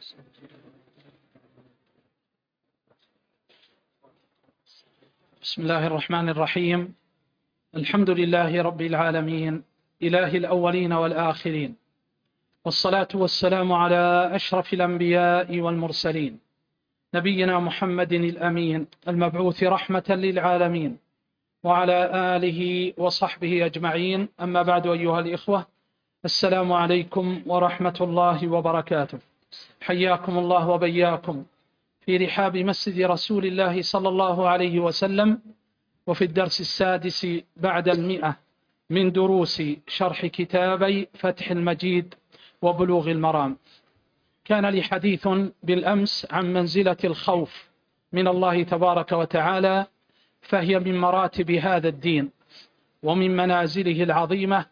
بسم الله الرحمن الرحيم. الحمد لله رب العالمين، إله الأولين والآخرين، والصلاة والسلام على أشرف الأنبياء والمرسلين، نبينا محمد الأمين المبعوث رحمة للعالمين، وعلى آله وصحبه أجمعين. أما بعد، أيها الإخوة، السلام عليكم ورحمة الله وبركاته. حياكم الله وبياكم في رحاب مسجد رسول الله صلى الله عليه وسلم، وفي الدرس السادس بعد 100 من دروس شرح كتابي فتح المجيد وبلوغ المرام. كان لي حديث بالأمس عن منزلة الخوف من الله تبارك وتعالى، فهي من مراتب هذا الدين ومن منازله العظيمة،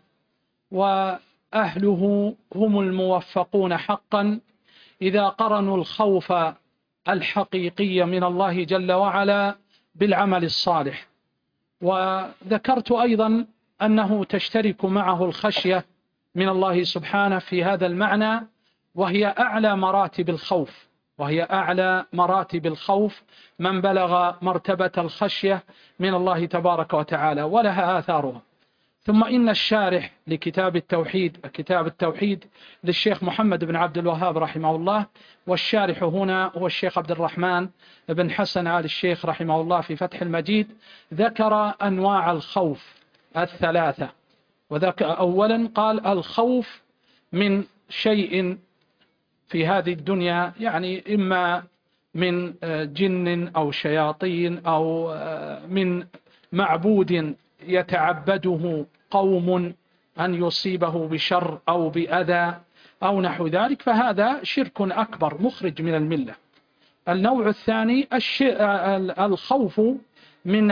وأهله هم الموفقون حقا إذا قرنوا الخوف الحقيقي من الله جل وعلا بالعمل الصالح. وذكرت أيضا أنه تشترك معه الخشية من الله سبحانه في هذا المعنى، وهي أعلى مراتب الخوف من بلغ مرتبة الخشية من الله تبارك وتعالى، ولها آثارها. ثم إن الشارح لكتاب التوحيد للشيخ محمد بن عبد الوهاب رحمه الله، والشارح هنا هو الشيخ عبد الرحمن بن حسن آل الشيخ رحمه الله في فتح المجيد، ذكر أنواع الخوف الثلاثة. أولا قال: الخوف من شيء في هذه الدنيا، يعني إما من جن أو شياطين أو من معبود يتعبده قوم أن يصيبه بشر أو بأذى أو نحو ذلك، فهذا شرك أكبر مخرج من الملة. النوع الثاني الخوف من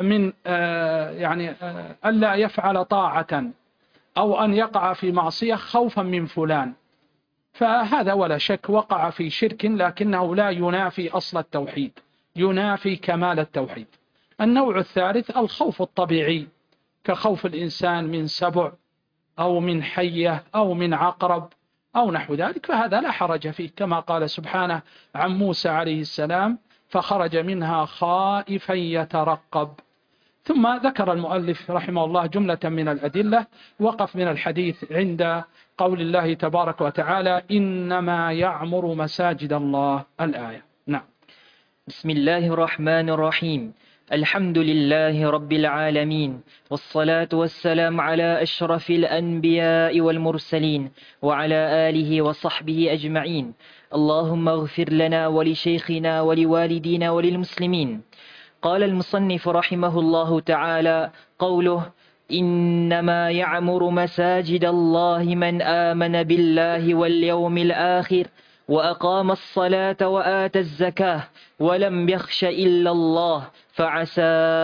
ألا يفعل طاعة أو أن يقع في معصية خوفا من فلان، فهذا ولا شك وقع في شرك، لكنه لا ينافي أصل التوحيد، ينافي كمال التوحيد. النوع الثالث الخوف الطبيعي، كخوف الإنسان من سبع أو من حية أو من عقرب أو نحو ذلك، فهذا لا حرج فيه، كما قال سبحانه عن موسى عليه السلام: فخرج منها خائفا يترقب. ثم ذكر المؤلف رحمه الله جملة من الأدلة، وقف من الحديث عند قول الله تبارك وتعالى: إنما يعمر مساجد الله، الآية. نعم. بسم الله الرحمن الرحيم. الحمد لله رب العالمين، والصلاة والسلام على أشرف الأنبياء والمرسلين، وعلى آله وصحبه أجمعين. اللهم اغفر لنا ولشيخنا ولوالدينا وللمسلمين. قال المصنف رحمه الله تعالى: قوله: إنما يعمر مساجد الله من آمن بالله واليوم الآخر وأقام الصلاة وآتى الزكاة ولم يخش إلا الله فعسى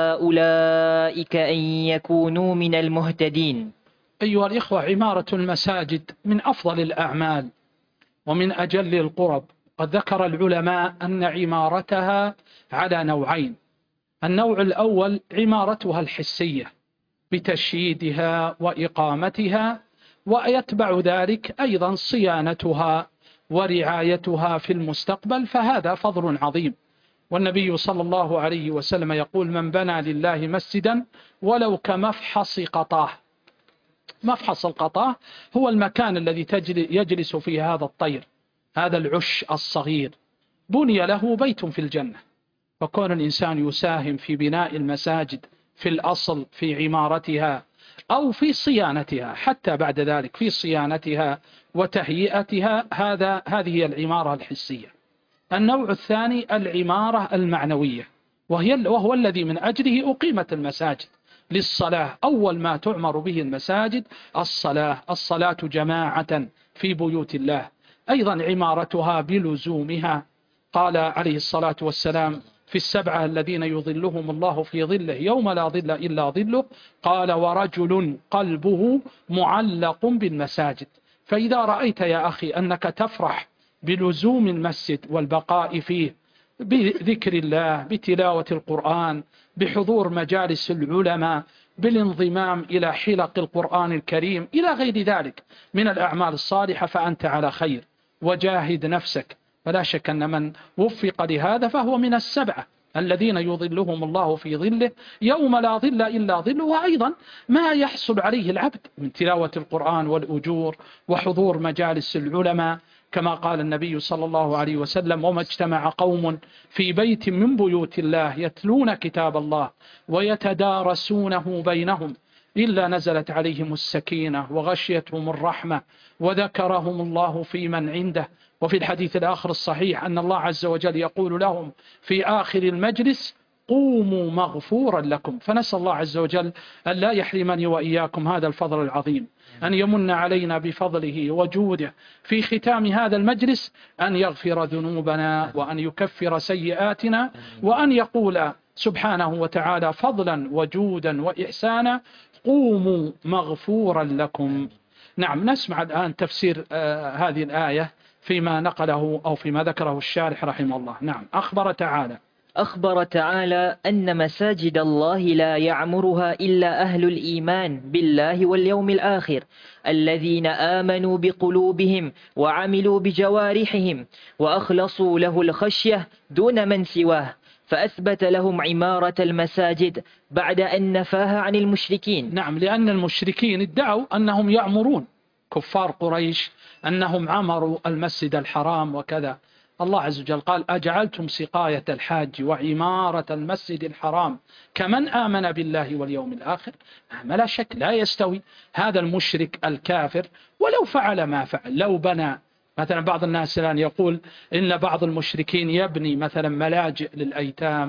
أولئك أن يكونوا من المهتدين. أيها الإخوة، عمارة المساجد من أفضل الأعمال ومن أجل القرب. قد ذكر العلماء أن عمارتها على نوعين: النوع الأول عمارتها الحسية بتشييدها وإقامتها، ويتبع ذلك أيضا صيانتها ورعايتها في المستقبل، فهذا فضل عظيم. والنبي صلى الله عليه وسلم يقول: من بنى لله مسجدا ولو كمفحص قطاه. مفحص القطاه هو المكان الذي يجلس فيه هذا الطير، هذا العش الصغير، بني له بيت في الجنة. فكون الإنسان يساهم في بناء المساجد في الأصل في عمارتها أو في صيانتها، حتى بعد ذلك في صيانتها وتهيئتها، هذه هي العمارة الحسية. النوع الثاني العمارة المعنوية، وهو الذي من أجله أقيمت المساجد للصلاة. أول ما تعمر به المساجد الصلاة جماعة في بيوت الله، أيضا عمارتها بلزومها. قال عليه الصلاة والسلام في 7 الذين يظلهم الله في ظله يوم لا ظل إلا ظله، قال: ورجل قلبه معلق بالمساجد. فإذا رأيت يا أخي أنك تفرح بلزوم المسجد والبقاء فيه، بذكر الله، بتلاوة القرآن، بحضور مجالس العلماء، بالانضمام إلى حلق القرآن الكريم، إلى غير ذلك من الأعمال الصالحة، فأنت على خير. وجاهد نفسك فلا شك أن من وفق لهذا فهو من السبعة الذين يظلهم الله في ظله يوم لا ظل إلا ظله. وأيضا ما يحصل عليه العبد من تلاوة القرآن والأجور وحضور مجالس العلماء، كما قال النبي صلى الله عليه وسلم: وما اجتمع قوم في بيت من بيوت الله يتلون كتاب الله ويتدارسونه بينهم إلا نزلت عليهم السكينة وغشيتهم الرحمة وذكرهم الله في من عنده. وفي الحديث الآخر الصحيح أن الله عز وجل يقول لهم في آخر المجلس: قوموا مغفورا لكم. فنسأل الله عز وجل أن لا يحرمني وإياكم هذا الفضل العظيم، أن يمن علينا بفضله وجوده في ختام هذا المجلس، أن يغفر ذنوبنا وأن يكفر سيئاتنا، وأن يقول سبحانه وتعالى فضلا وجودا وإحسانا: قوموا مغفورا لكم. نعم، نسمع الآن تفسير هذه الآية فيما نقله أو فيما ذكره الشارح رحمه الله. نعم. أخبر تعالى أن مساجد الله لا يعمرها إلا أهل الإيمان بالله واليوم الآخر، الذين آمنوا بقلوبهم وعملوا بجوارحهم وأخلصوا له الخشية دون من سواه، فأثبت لهم عمارة المساجد بعد أن نفاها عن المشركين. نعم، لأن المشركين ادعوا أنهم يعمرون، كفار قريش، أنهم عمروا المسجد الحرام وكذا. الله عز وجل قال: أجعلتم سقاية الحاج وعمارة المسجد الحرام كمن آمن بالله واليوم الآخر. لا شك لا يستوي هذا المشرك الكافر ولو فعل ما فعل. لو بنى مثلا، بعض الناس الآن يقول إن بعض المشركين يبني مثلا ملاجئ للأيتام،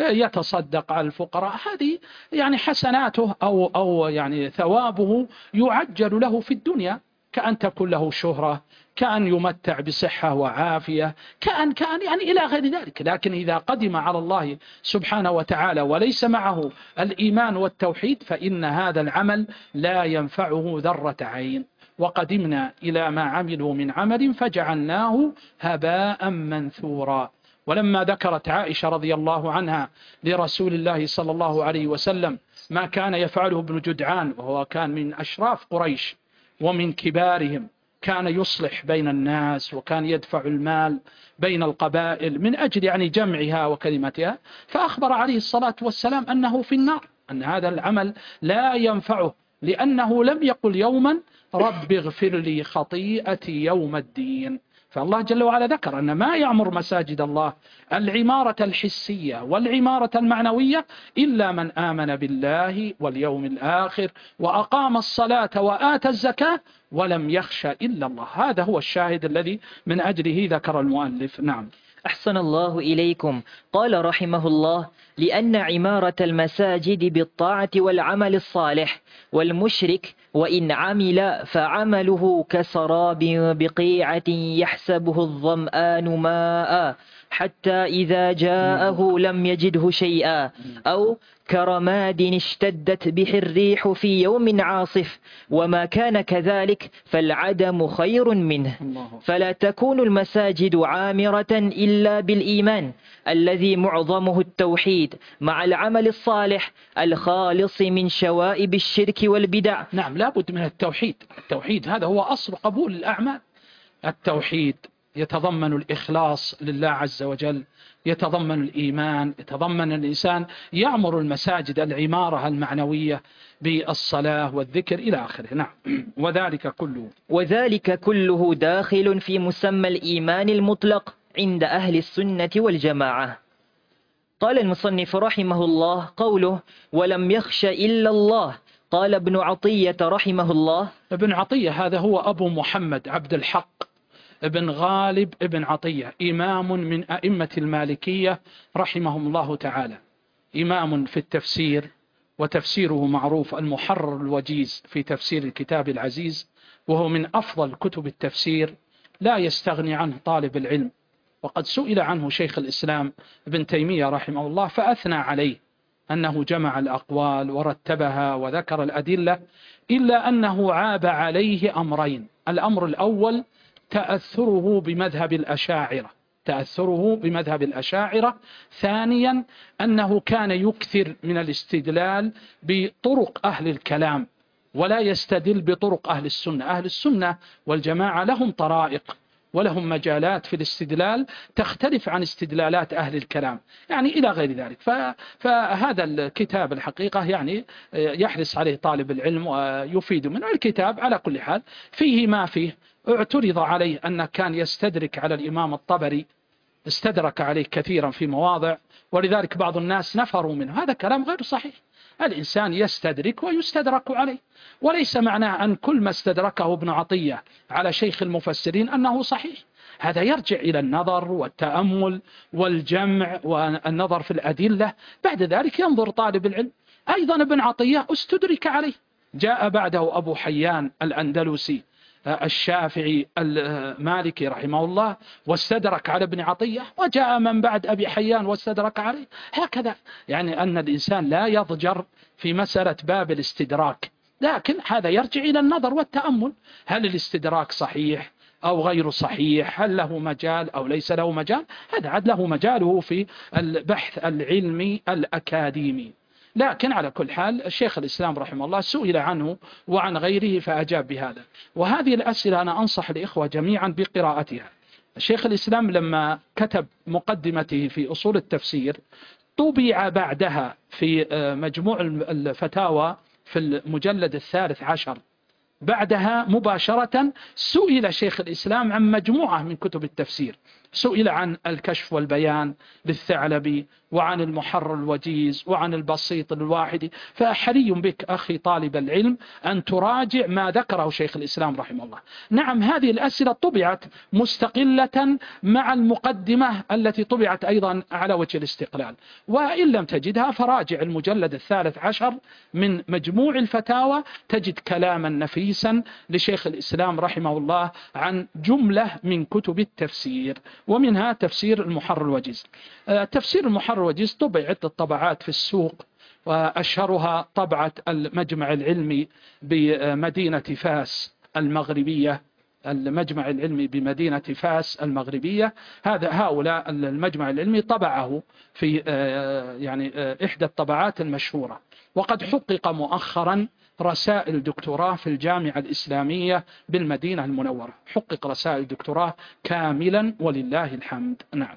يتصدق على الفقراء، هذه يعني حسناته أو يعني ثوابه يعجل له في الدنيا، كأن تكون له شهرة، كأن يمتع بصحة وعافية، كأن يعني إلى غير ذلك. لكن إذا قدم على الله سبحانه وتعالى وليس معه الإيمان والتوحيد فإن هذا العمل لا ينفعه ذرة عين. وقدمنا إلى ما عملوا من عمل فجعلناه هباء منثورا. ولما ذكرت عائشة رضي الله عنها لرسول الله صلى الله عليه وسلم ما كان يفعله ابن جدعان، وهو كان من أشراف قريش ومن كبارهم، كان يصلح بين الناس وكان يدفع المال بين القبائل من أجل يعني جمعها وكلمتها، فأخبر عليه الصلاة والسلام أنه في النار، أن هذا العمل لا ينفعه، لأنه لم يقل يوما: رب اغفر لي خطيئتي يوم الدين. فالله جل وعلا ذكر أن ما يعمر مساجد الله العمارة الحسية والعمارة المعنوية إلا من آمن بالله واليوم الآخر وأقام الصلاة وآتى الزكاة ولم يخش إلا الله. هذا هو الشاهد الذي من أجله ذكر المؤلف. نعم. أحسن الله إليكم. قال رحمه الله: لأن عمارة المساجد بالطاعة والعمل الصالح، والمشرك وإن عمل فعمله كسراب بقيعة يحسبه الظمآن ماء حتى إذا جاءه لم يجده شيئا، أو كرماد اشتدت به الريح في يوم عاصف، وما كان كذلك فالعدم خير منه. فلا تكون المساجد عامرة إلا بالإيمان الذي معظمه التوحيد مع العمل الصالح الخالص من شوائب الشرك والبدع. نعم، لا بد من التوحيد. التوحيد هذا هو أصل قبول الأعمال. التوحيد يتضمن الإخلاص لله عز وجل، يتضمن الإيمان، يتضمن الإنسان يعمر المساجد العمارة المعنوية بالصلاة والذكر إلى آخره. نعم. وذلك كله داخل في مسمى الإيمان المطلق عند أهل السنة والجماعة. قال المصنف رحمه الله: قوله ولم يخش إلا الله. قال ابن عطية رحمه الله: ابن عطية هذا هو أبو محمد عبد الحق ابن غالب ابن عطية، إمام من أئمة المالكية رحمهم الله تعالى، إمام في التفسير، وتفسيره معروف المحرر الوجيز في تفسير الكتاب العزيز، وهو من أفضل كتب التفسير لا يستغني عنه طالب العلم. وقد سئل عنه شيخ الإسلام ابن تيمية رحمه الله فأثنى عليه أنه جمع الأقوال ورتبها وذكر الأدلة، إلا أنه عاب عليه أمرين. الأمر الأول تأثره بمذهب الأشاعرة. ثانيا أنه كان يكثر من الاستدلال بطرق أهل الكلام ولا يستدل بطرق أهل السنة. أهل السنة والجماعة لهم طرائق ولهم مجالات في الاستدلال تختلف عن استدلالات أهل الكلام، يعني إلى غير ذلك. فهذا الكتاب الحقيقة يعني يحرص عليه طالب العلم ويفيد منه. الكتاب على كل حال فيه ما فيه. اعترض عليه أنه كان يستدرك على الإمام الطبري، استدرك عليه كثيرا في مواضع، ولذلك بعض الناس نفروا منه. هذا كلام غير صحيح. الإنسان يستدرك ويستدرك عليه، وليس معناه أن كل ما استدركه ابن عطية على شيخ المفسرين أنه صحيح. هذا يرجع إلى النظر والتأمل والجمع والنظر في الأدلة. بعد ذلك ينظر طالب العلم. أيضا ابن عطية استدرك عليه، جاء بعده أبو حيان الأندلسي الشافعي المالكي رحمه الله واستدرك على ابن عطية، وجاء من بعد أبي حيان واستدرك عليه. هكذا يعني أن الإنسان لا يضجر في مسألة باب الاستدراك، لكن هذا يرجع إلى النظر والتأمل. هل الاستدراك صحيح أو غير صحيح؟ هل له مجال أو ليس له مجال؟ هذا عاد له مجاله في البحث العلمي الأكاديمي. لكن على كل حال الشيخ الإسلام رحمه الله سئل عنه وعن غيره فأجاب بهذا. وهذه الأسئلة أنا أنصح الإخوة جميعا بقراءتها. الشيخ الإسلام لما كتب مقدمته في أصول التفسير طبع بعدها في مجموع الفتاوى في المجلد 13، بعدها مباشرة سئل شيخ الإسلام عن مجموعة من كتب التفسير. سئل عن الكشف والبيان للثعلبي، وعن المحرر الوجيز، وعن البسيط الواحدي. فحري بك أخي طالب العلم أن تراجع ما ذكره شيخ الإسلام رحمه الله. نعم هذه الأسئلة طبعت مستقلة مع المقدمة التي طبعت أيضا على وجه الاستقلال، وإن لم تجدها فراجع المجلد 13 من مجموع الفتاوى، تجد كلاما نفيسا لشيخ الإسلام رحمه الله عن جملة من كتب التفسير، ومنها تفسير المحرر الوجيز. تفسير المحرر الوجيز طبع عدة طبعات في السوق، وأشهرها طبعة المجمع العلمي بمدينة فاس المغربية، المجمع العلمي بمدينة فاس المغربية. هؤلاء المجمع العلمي طبعه في يعني إحدى الطبعات المشهورة. وقد حقق مؤخرا رسائل دكتوراه في الجامعة الإسلامية بالمدينة المنورة، حقق رسائل دكتوراه كاملا ولله الحمد. نعم.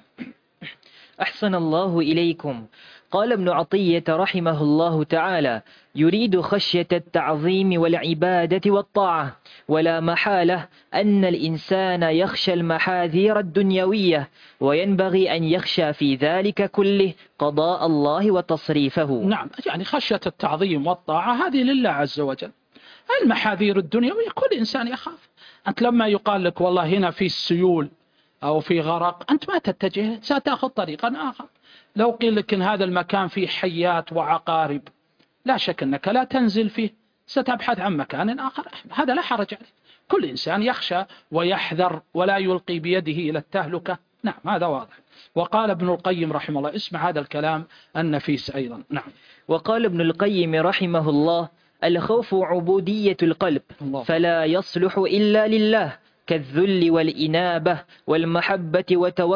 أحسن الله إليكم. قال ابن عطية رحمه الله تعالى: يريد خشية التعظيم والعبادة والطاعة، ولا محالة أن الإنسان يخشى المحاذير الدنيوية، وينبغي أن يخشى في ذلك كله قضاء الله وتصريفه. نعم، يعني خشية التعظيم والطاعة هذه لله عز وجل. المحاذير الدنيوية كل إنسان يخاف. أنت لما يقال لك والله هنا في السيول أو في غرق، أنت ما تتجه، ستأخذ طريقا آخر. لو قيل لك إن هذا المكان فيه حيات وعقارب، لا شك أنك لا تنزل فيه، ستبحث عن مكان آخر. هذا لا حرج عليه. كل إنسان يخشى ويحذر ولا يلقي بيده إلى التهلكة. نعم هذا واضح. وقال ابن القيم رحمه الله، اسمع هذا الكلام النفيس أيضا. نعم. وقال ابن القيم رحمه الله: الخوف عبودية القلب، فلا يصلح إلا لله، كالذل والإنابة والمحبة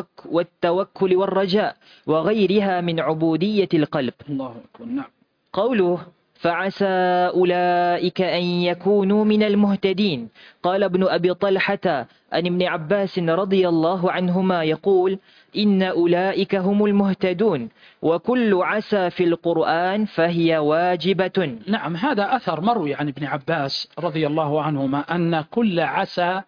والتوكل والرجاء وغيرها من عبودية القلب. الله أكبر. نعم. قوله: فعسى أولئك أن يكونوا من المهتدين. قال ابن أبي طلحة عن ابن عباس رضي الله عنهما يقول: إن أولئك هم المهتدون، وكل عسى في القرآن فهي واجبة. نعم، هذا أثر مروي عن ابن عباس رضي الله عنهما أن كل عسى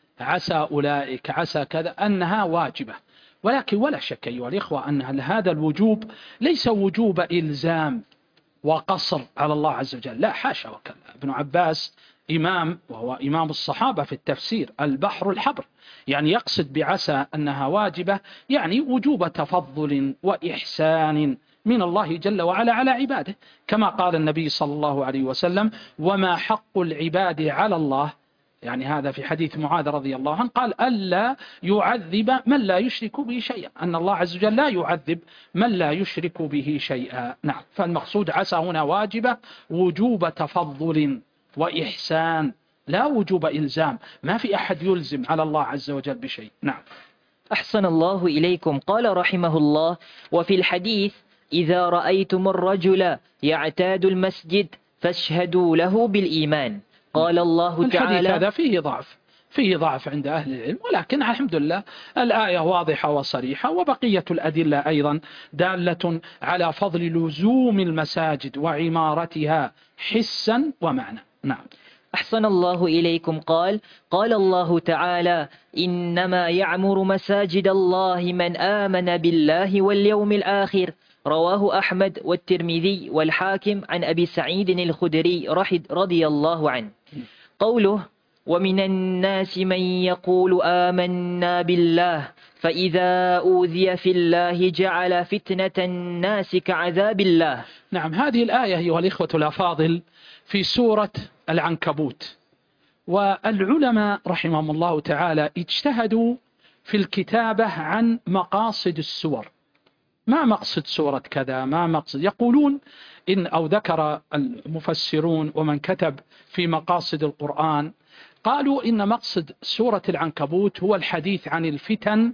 أولئك عسى كذا أنها واجبة. ولكن ولا شك أيها الإخوة أن هذا الوجوب ليس وجوب إلزام وقصر على الله عز وجل، لا حاشا وكلا. ابن عباس إمام، وهو إمام الصحابة في التفسير، البحر الحبر، يعني يقصد بعسى أنها واجبة يعني وجوب تفضل وإحسان من الله جل وعلا على عباده، كما قال النبي صلى الله عليه وسلم: وما حق العباد على الله، يعني هذا في حديث معاذ رضي الله عنه، قال: ألا يعذب من لا يشرك به شيئا، أن الله عز وجل لا يعذب من لا يشرك به شيئا. نعم، فالمقصود عسى هنا واجبة وجوب تفضل وإحسان، لا وجوب إلزام. ما في أحد يلزم على الله عز وجل بشيء. نعم. أحسن الله إليكم. قال رحمه الله: وفي الحديث: إذا رأيتم الرجل يعتاد المسجد فاشهدوا له بالإيمان. قال الله تعالى: الحديث هذا فيه ضعف، فيه ضعف عند أهل العلم، ولكن الحمد لله الآية واضحة وصريحة، وبقية الأدلة أيضا دالة على فضل لزوم المساجد وعمارتها حسا ومعنى. نعم. أحسن الله إليكم. قال الله تعالى: إنما يعمر مساجد الله من آمن بالله واليوم الآخر. رواه أحمد والترمذي والحاكم عن أبي سعيد الخدري رضي الله عنه. قوله: ومن الناس من يقول آمنا بالله فإذا أوذي في الله جعل فتنة الناس كعذاب الله. نعم، هذه الآية أيها الإخوة الأفاضل في سورة العنكبوت، والعلماء رحمهم الله تعالى اجتهدوا في الكتابة عن مقاصد السور. ما مقصد سورة كذا، ما مقصد، يقولون إن أو ذكر المفسرون ومن كتب في مقاصد القرآن قالوا إن مقصد سورة العنكبوت هو الحديث عن الفتن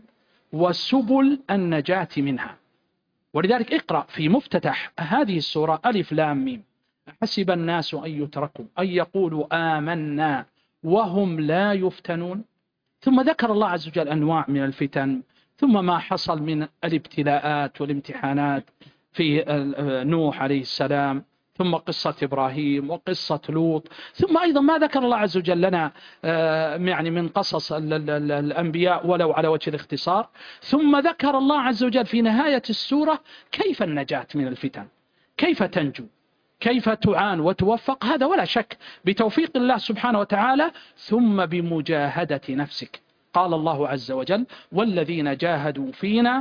وسبل النجاة منها. ولذلك اقرأ في مفتتح هذه السورة ألف لام ميم حسب الناس أن يتركوا أن يقولوا آمنا وهم لا يفتنون. ثم ذكر الله عز وجل أنواع من الفتن، ثم ما حصل من الابتلاءات والامتحانات في نوح عليه السلام، ثم قصة إبراهيم وقصة لوط، ثم أيضا ما ذكر الله عز وجل لنا يعني من قصص الأنبياء ولو على وجه الاختصار. ثم ذكر الله عز وجل في نهاية السورة كيف النجاة من الفتن، كيف تنجو، كيف تعان وتوفق. هذا ولا شك بتوفيق الله سبحانه وتعالى، ثم بمجاهدة نفسك. قال الله عز وجل: والذين جاهدوا فينا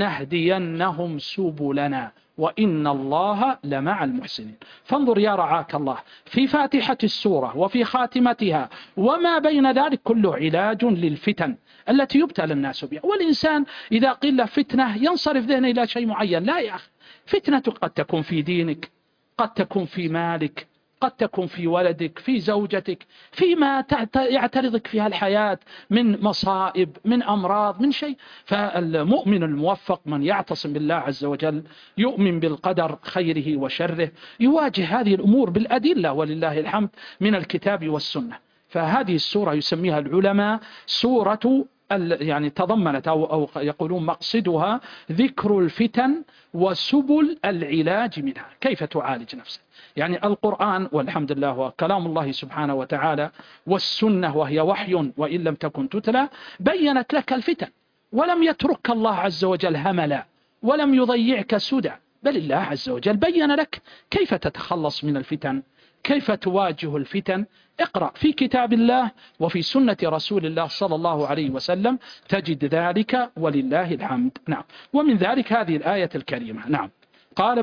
لنهدينهم سبلنا وإن الله لمع المحسنين. فانظر يا رعاك الله في فاتحة السورة وفي خاتمتها وما بين ذلك كله علاج للفتن التي يبتلى الناس بها. والإنسان إذا قيل له فتنة ينصرف ذهنه إلى شيء معين. لا يا أخي، فتنة قد تكون في دينك، قد تكون في مالك، قد تكون في ولدك، في زوجتك، فيما يعترضك فيها الحياة من مصائب، من أمراض، من شيء. فالمؤمن الموفق من يعتصم بالله عز وجل، يؤمن بالقدر خيره وشره، يواجه هذه الأمور بالأدلة ولله الحمد من الكتاب والسنة. فهذه السورة يسميها العلماء سورة يعني تضمنت أو يقولون مقصدها ذكر الفتن وسبل العلاج منها، كيف تعالج نفسك. يعني القرآن والحمد لله هو كلام الله سبحانه وتعالى، والسنة وهي وحي وإن لم تكن تتلى بينت لك الفتن، ولم يترك الله عز وجل هملا، ولم يضيعك سدى، بل الله عز وجل بين لك كيف تتخلص من الفتن، كيف تواجه الفتن. اقرأ في كتاب الله وفي سنة رسول الله صلى الله عليه وسلم تجد ذلك ولله الحمد. نعم. ومن ذلك هذه الآية الكريمة. نعم. قال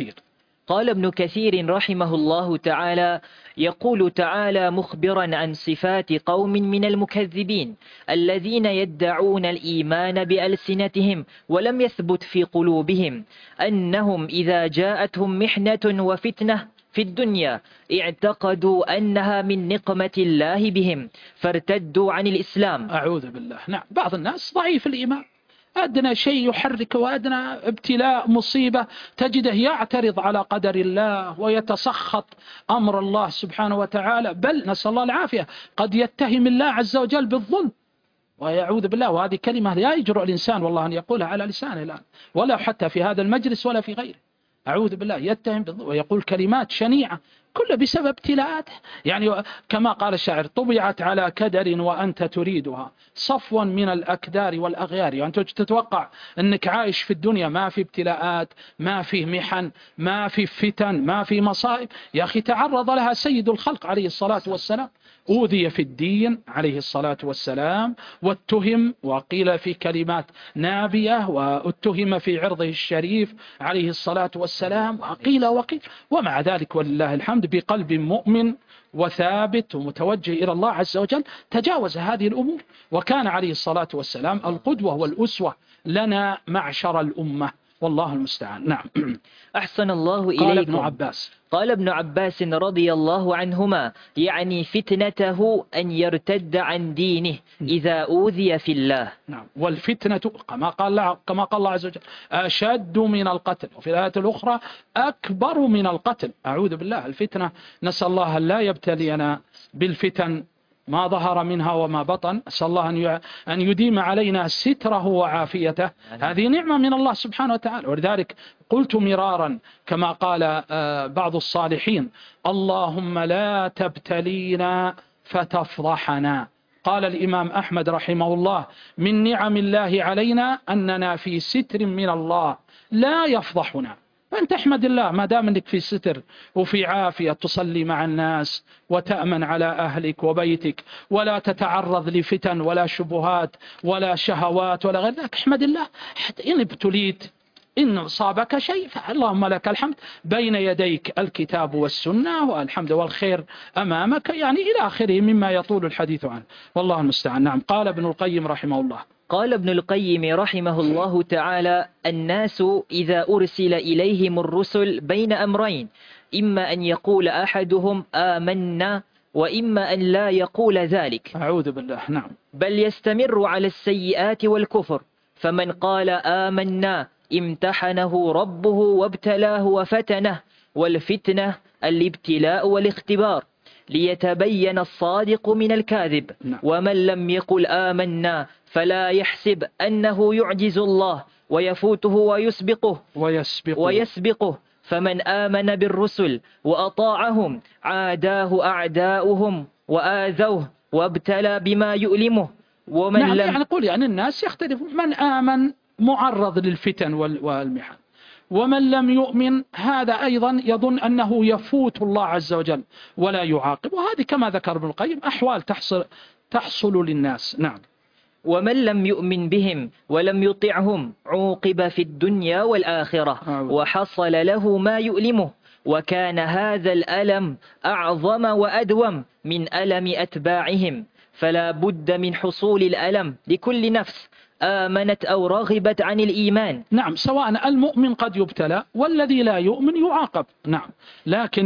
ابن كثير رحمه الله تعالى: يقول تعالى مخبرا عن صفات قوم من المكذبين الذين يدعون الإيمان بألسنتهم ولم يثبت في قلوبهم، أنهم إذا جاءتهم محنة وفتنة في الدنيا اعتقدوا أنها من نقمة الله بهم فارتدوا عن الإسلام. أعوذ بالله. نعم، بعض الناس ضعيف الإيمان، أدنى شيء يحرك وأدنى ابتلاء مصيبة تجده يعترض على قدر الله ويتسخط أمر الله سبحانه وتعالى، بل نسأل الله العافية قد يتهم الله عز وجل بالظلم ويعوذ بالله. وهذه كلمة لا يجرؤ الإنسان والله أن يقولها على لسانه الآن، ولا حتى في هذا المجلس ولا في غيره. أعوذ بالله، يتهم ويقول كلمات شنيعة كله بسبب ابتلاءاته. يعني كما قال الشاعر: طبعت على كدر وأنت تريدها صفوا من الأكدار والأغيار. يعني أنت تتوقع أنك عايش في الدنيا ما في ابتلاءات، ما في محن، ما في فتن، ما في مصائب. يا أخي تعرض لها سيد الخلق عليه الصلاة والسلام، أوذي في الدين عليه الصلاة والسلام، واتهم وقيل في كلمات نابية، واتهم في عرضه الشريف عليه الصلاة والسلام، وقيل ومع ذلك ولله الحمد بقلب مؤمن وثابت ومتوجه إلى الله عز وجل تجاوز هذه الأمور، وكان عليه الصلاة والسلام القدوة والأسوة لنا معشر الأمة، والله المستعان. نعم. أحسن الله إليكم. قال ابن عباس رضي الله عنهما: يعني فتنته أن يرتد عن دينه إذا أوذي في الله. نعم. والفتنة كما قال الله عز وجل أشد من القتل، وفي الآية الأخرى أكبر من القتل. أعوذ بالله. الفتنة نسأل الله لا يبتلينا بالفتن ما ظهر منها وما بطن. أسأل الله أن يديم علينا ستره وعافيته. هذه نعمة من الله سبحانه وتعالى. ولذلك قلت مرارا كما قال بعض الصالحين: اللهم لا تبتلينا فتفضحنا. قال الإمام أحمد رحمه الله: من نعم الله علينا أننا في ستر من الله لا يفضحنا. فأنت احمد الله ما دام أنك في ستر وفي عافية، تصلي مع الناس وتأمن على أهلك وبيتك، ولا تتعرض لفتن ولا شبهات ولا شهوات ولا غير ذلك. احمد الله. حتى إن ابتليت، إن صابك شيء فاللهم لك الحمد، بين يديك الكتاب والسنة والحمد والخير أمامك، يعني إلى آخره مما يطول الحديث عنه، والله المستعان. نعم. قال ابن القيم رحمه الله: قال ابن القيم رحمه الله تعالى: الناس إذا أرسل إليهم الرسل بين أمرين، إما أن يقول أحدهم آمنا، وإما أن لا يقول ذلك. أعوذ بالله. نعم. بل يستمر على السيئات والكفر. فمن قال آمنا امتحنه ربه وابتلاه وفتنه، والفتنة الابتلاء والاختبار، ليتبين الصادق من الكاذب. ومن لم يقل آمنا فلا يحسب أنه يعجز الله ويفوته ويسبقه. فمن آمن بالرسل وأطاعهم عاداه أعداؤهم وآذوه وابتلى بما يؤلمه. ومن نعم. لم يعني نقول يعني الناس يختلفون. من آمن معرض للفتن والمحن، ومن لم يؤمن هذا أيضا يظن أنه يفوت الله عز وجل ولا يعاقب. وهذه كما ذكر ابن القيم أحوال تحصل للناس. نعم. ومن لم يؤمن بهم ولم يطعهم عوقب في الدنيا والآخرة، وحصل له ما يؤلمه، وكان هذا الألم أعظم وأدوم من ألم أتباعهم. فلا بد من حصول الألم لكل نفس آمنت أو رغبت عن الإيمان. نعم. سواء المؤمن قد يبتلى والذي لا يؤمن يعاقب. نعم. لكن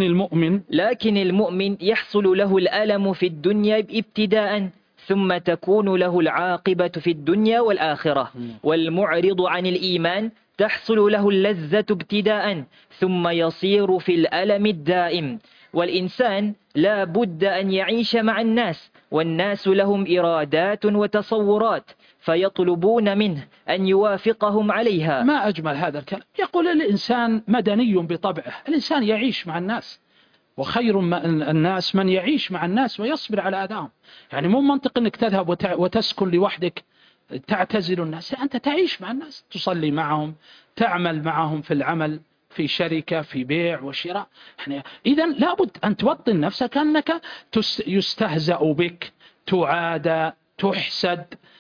المؤمن يحصل له الألم في الدنيا ابتداء، ثم تكون له العاقبة في الدنيا والآخرة. والمعرض عن الإيمان تحصل له اللذة ابتداء، ثم يصير في الألم الدائم. والإنسان لا بد أن يعيش مع الناس، والناس لهم إرادات وتصورات، فيطلبون منه أن يوافقهم عليها. ما أجمل هذا الكلام. يقول الإنسان مدني بطبعه، الإنسان يعيش مع الناس، وخير الناس من يعيش مع الناس ويصبر على أذاهم. يعني مو منطق أنك تذهب وتسكن لوحدك تعتزل الناس، أنت تعيش مع الناس، تصلي معهم، تعمل معهم في العمل، في شركة، في بيع وشراء. يعني إذن لابد أن توطن نفسك أنك يستهزأ بك، تعادى، تحسد،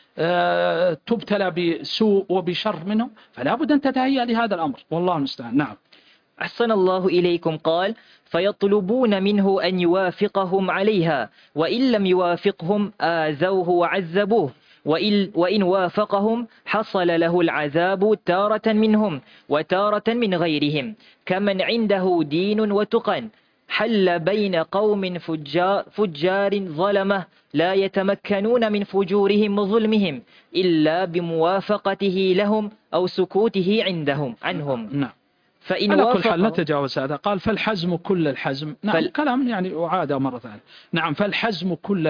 تبتلى بسوء وبشر منهم، فلا بد أن تتهيأ لهذا الأمر، والله المستعان. نعم. أحسن الله إليكم. قال: فيطلبون منه أن يوافقهم عليها، وإن لم يوافقهم آذوه وعذبوه، وإن وافقهم حصل له العذاب تارة منهم وتارة من غيرهم، كمن عنده دين وتقى حل بين قوم فجار ظلمة لا يتمكنون من فجورهم وظلمهم إلا بموافقته لهم أو سكوته عنهم. نعم. فإن على كل حال نتجاوز هذا. قال: فالحزم كل الحزم. نعم. كلام يعني أعاد مرة ثانية. نعم. فالحزم كل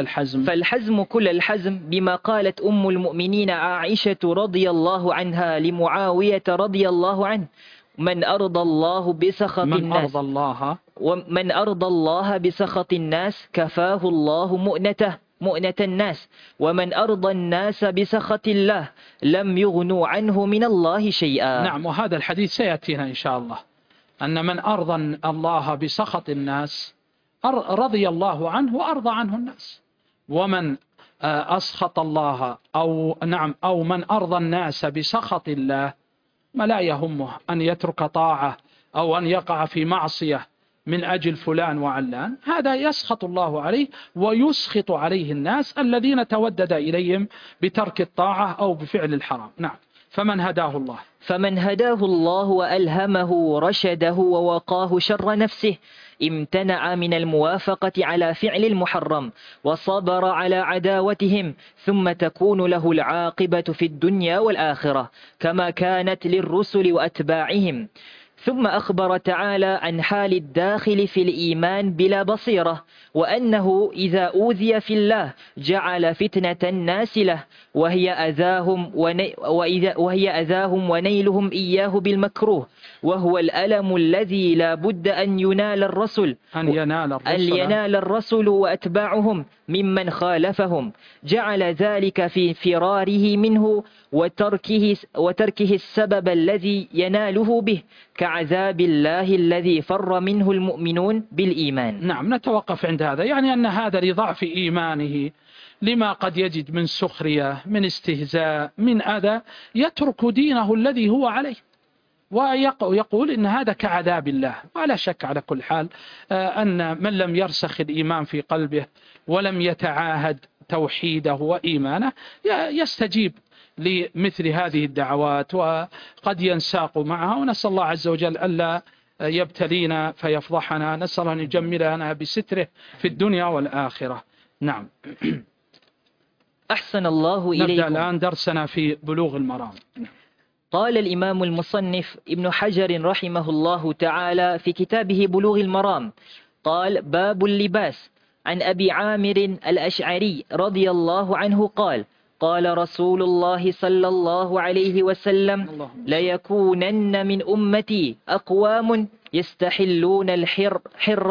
الحزم بما قالت أم المؤمنين عائشة رضي الله عنها لمعاوية رضي الله عنه: من أرضى الله بسخط الناس كفاه الله مؤنة الناس، ومن أرضى الناس بسخط الله لم يغنوا عنه من الله شيئا. نعم. وهذا الحديث سيأتينا إن شاء الله، أن من أرضى الله بسخط الناس رضي الله عنه وأرضى عنه الناس، ومن أسخط الله أو من أرضى الناس بسخط الله ما لا يهمه أن يترك طاعة أو أن يقع في معصية من أجل فلان وعلان، هذا يسخط الله عليه ويسخط عليه الناس الذين تودد إليهم بترك الطاعة أو بفعل الحرام. نعم. فمن هداه الله وألهمه رشده ووقاه شر نفسه امتنع من الموافقة على فعل المحرم وصبر على عداوتهم، ثم تكون له العاقبة في الدنيا والآخرة كما كانت للرسل وأتباعهم. ثم أخبر تعالى عن حال الداخل في الإيمان بلا بصيرة، وأنه إذا أوذي في الله جعل فتنة الناس له، وهي أذاهم ونيلهم إياه بالمكروه، وهو الألم الذي لا بد أن ينال الرسل وأتباعهم ممن خالفهم، جعل ذلك في فراره منه وتركه السبب الذي يناله به، كعذاب الله الذي فر منه المؤمنون بالإيمان. نعم، نتوقف عند هذا. يعني أن هذا لضعف إيمانه، لما قد يجد من سخرية، من استهزاء، من أذى، يترك دينه الذي هو عليه ويقول إن هذا كعذاب الله. ولا شك على كل حال أن من لم يرسخ الإيمان في قلبه ولم يتعاهد توحيده وإيمانه يستجيب لمثل هذه الدعوات وقد ينساق معها. ونسأل الله عز وجل ألا يبتلينا فيفضحنا، نسأل أن يجملنا بستره في الدنيا والآخرة. نعم. أحسن الله إليكم. نبدأ الآن درسنا في بلوغ المرام. قال الإمام المصنف ابن حجر رحمه الله تعالى في كتابه بلوغ المرام، قال: باب اللباس. عن أبي عامر الأشعري رضي الله عنه قال: قال رسول الله صلى الله عليه وسلم: ليكونن من أمتي أقوام يستحلون الحر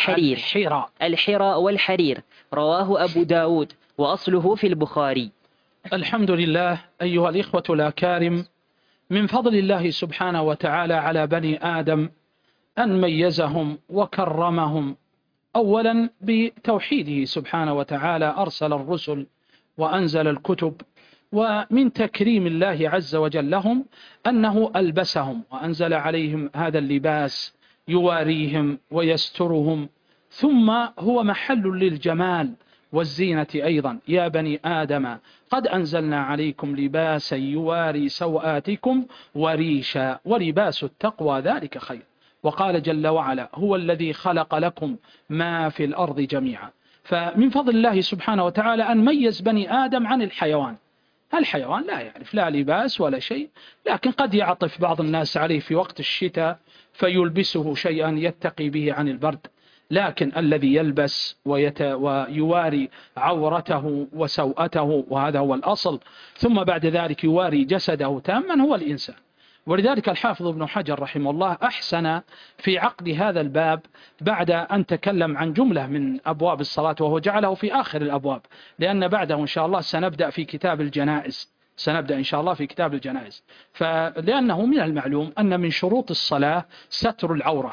والحرير. رواه أبو داود وأصله في البخاري. الحمد لله. أيها الإخوة الأكارم، من فضل الله سبحانه وتعالى على بني آدم أن ميزهم وكرمهم، أولا بتوحيده سبحانه وتعالى أرسل الرسل وأنزل الكتب، ومن تكريم الله عز وجل لهم أنه ألبسهم وأنزل عليهم هذا اللباس يواريهم ويسترهم، ثم هو محل للجمال والزينة أيضا. يا بني آدم قد أنزلنا عليكم لباسا يواري سوآتكم وريشا ولباس التقوى ذلك خير. وقال جل وعلا: هو الذي خلق لكم ما في الأرض جميعا. فمن فضل الله سبحانه وتعالى أن ميز بني آدم عن الحيوان. الحيوان لا يعرف لا لباس ولا شيء، لكن قد يعطف بعض الناس عليه في وقت الشتاء فيلبسه شيئا يتقي به عن البرد، لكن الذي يلبس ويواري عورته وسوءته، وهذا هو الأصل، ثم بعد ذلك يواري جسده تاما، هو الإنسان. ولذلك الحافظ ابن حجر رحمه الله أحسن في عقد هذا الباب بعد أن تكلم عن جملة من أبواب الصلاة، وهو جعله في آخر الأبواب، لأن بعده إن شاء الله سنبدأ في كتاب الجنائز، سنبدأ إن شاء الله في كتاب الجنائز. فلأنه من المعلوم أن من شروط الصلاة ستر العورة،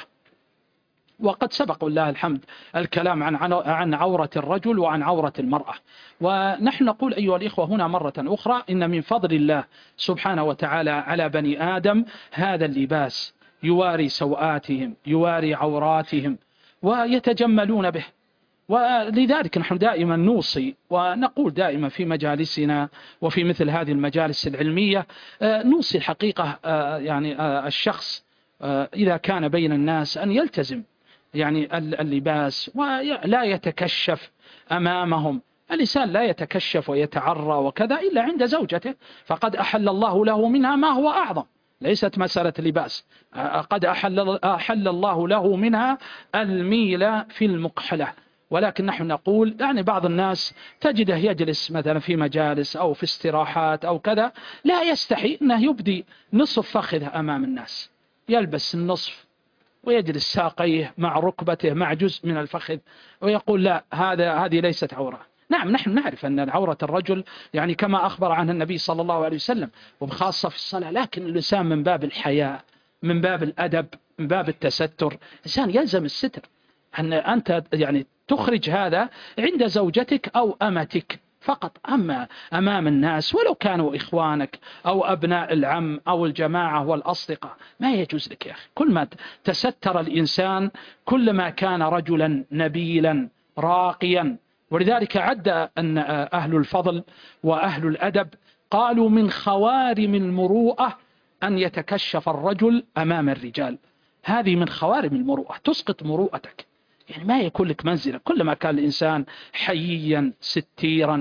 وقد سبق والله الحمد الكلام عن عورة الرجل وعن عورة المرأة. ونحن نقول أيها الإخوة هنا مرة أخرى إن من فضل الله سبحانه وتعالى على بني آدم هذا اللباس يواري سوآتهم، يواري عوراتهم، ويتجملون به. ولذلك نحن دائما نوصي ونقول دائما في مجالسنا وفي مثل هذه المجالس العلمية، نوصي الحقيقة يعني الشخص إذا كان بين الناس أن يلتزم يعني اللباس ولا يتكشف أمامهم. الإنسان لا يتكشف ويتعرى وكذا إلا عند زوجته، فقد أحل الله له منها ما هو أعظم، ليست مسألة لباس. قد أحل الله له منها الميل في المقحلة. ولكن نحن نقول يعني بعض الناس تجده يجلس مثلا في مجالس أو في استراحات أو كذا، لا يستحي أنه يبدي نصف فخذه أمام الناس، يلبس النصف ويجلس ساقيه مع ركبته مع جزء من الفخذ ويقول لا هذه ليست عورة. نعم، نحن نعرف أن عورة الرجل يعني كما أخبر عنها النبي صلى الله عليه وسلم وبخاصة في الصلاة، لكن الإنسان من باب الحياء، من باب الأدب، من باب التستر، الإنسان يلزم الستر. أن أنت يعني تخرج هذا عند زوجتك أو أمتك فقط، أما أمام الناس ولو كانوا إخوانك أو أبناء العم أو الجماعة والأصدقاء ما يجوز لك يا أخي. كل ما تستر الإنسان كل ما كان رجلا نبيلا راقيا. ولذلك عد أن أهل الفضل وأهل الأدب قالوا من خوارم المروءة أن يتكشف الرجل أمام الرجال. هذه من خوارم المروءة، تسقط مروءتك، يعني ما يكون لك منزلة. كلما كان الإنسان حييا ستيرا،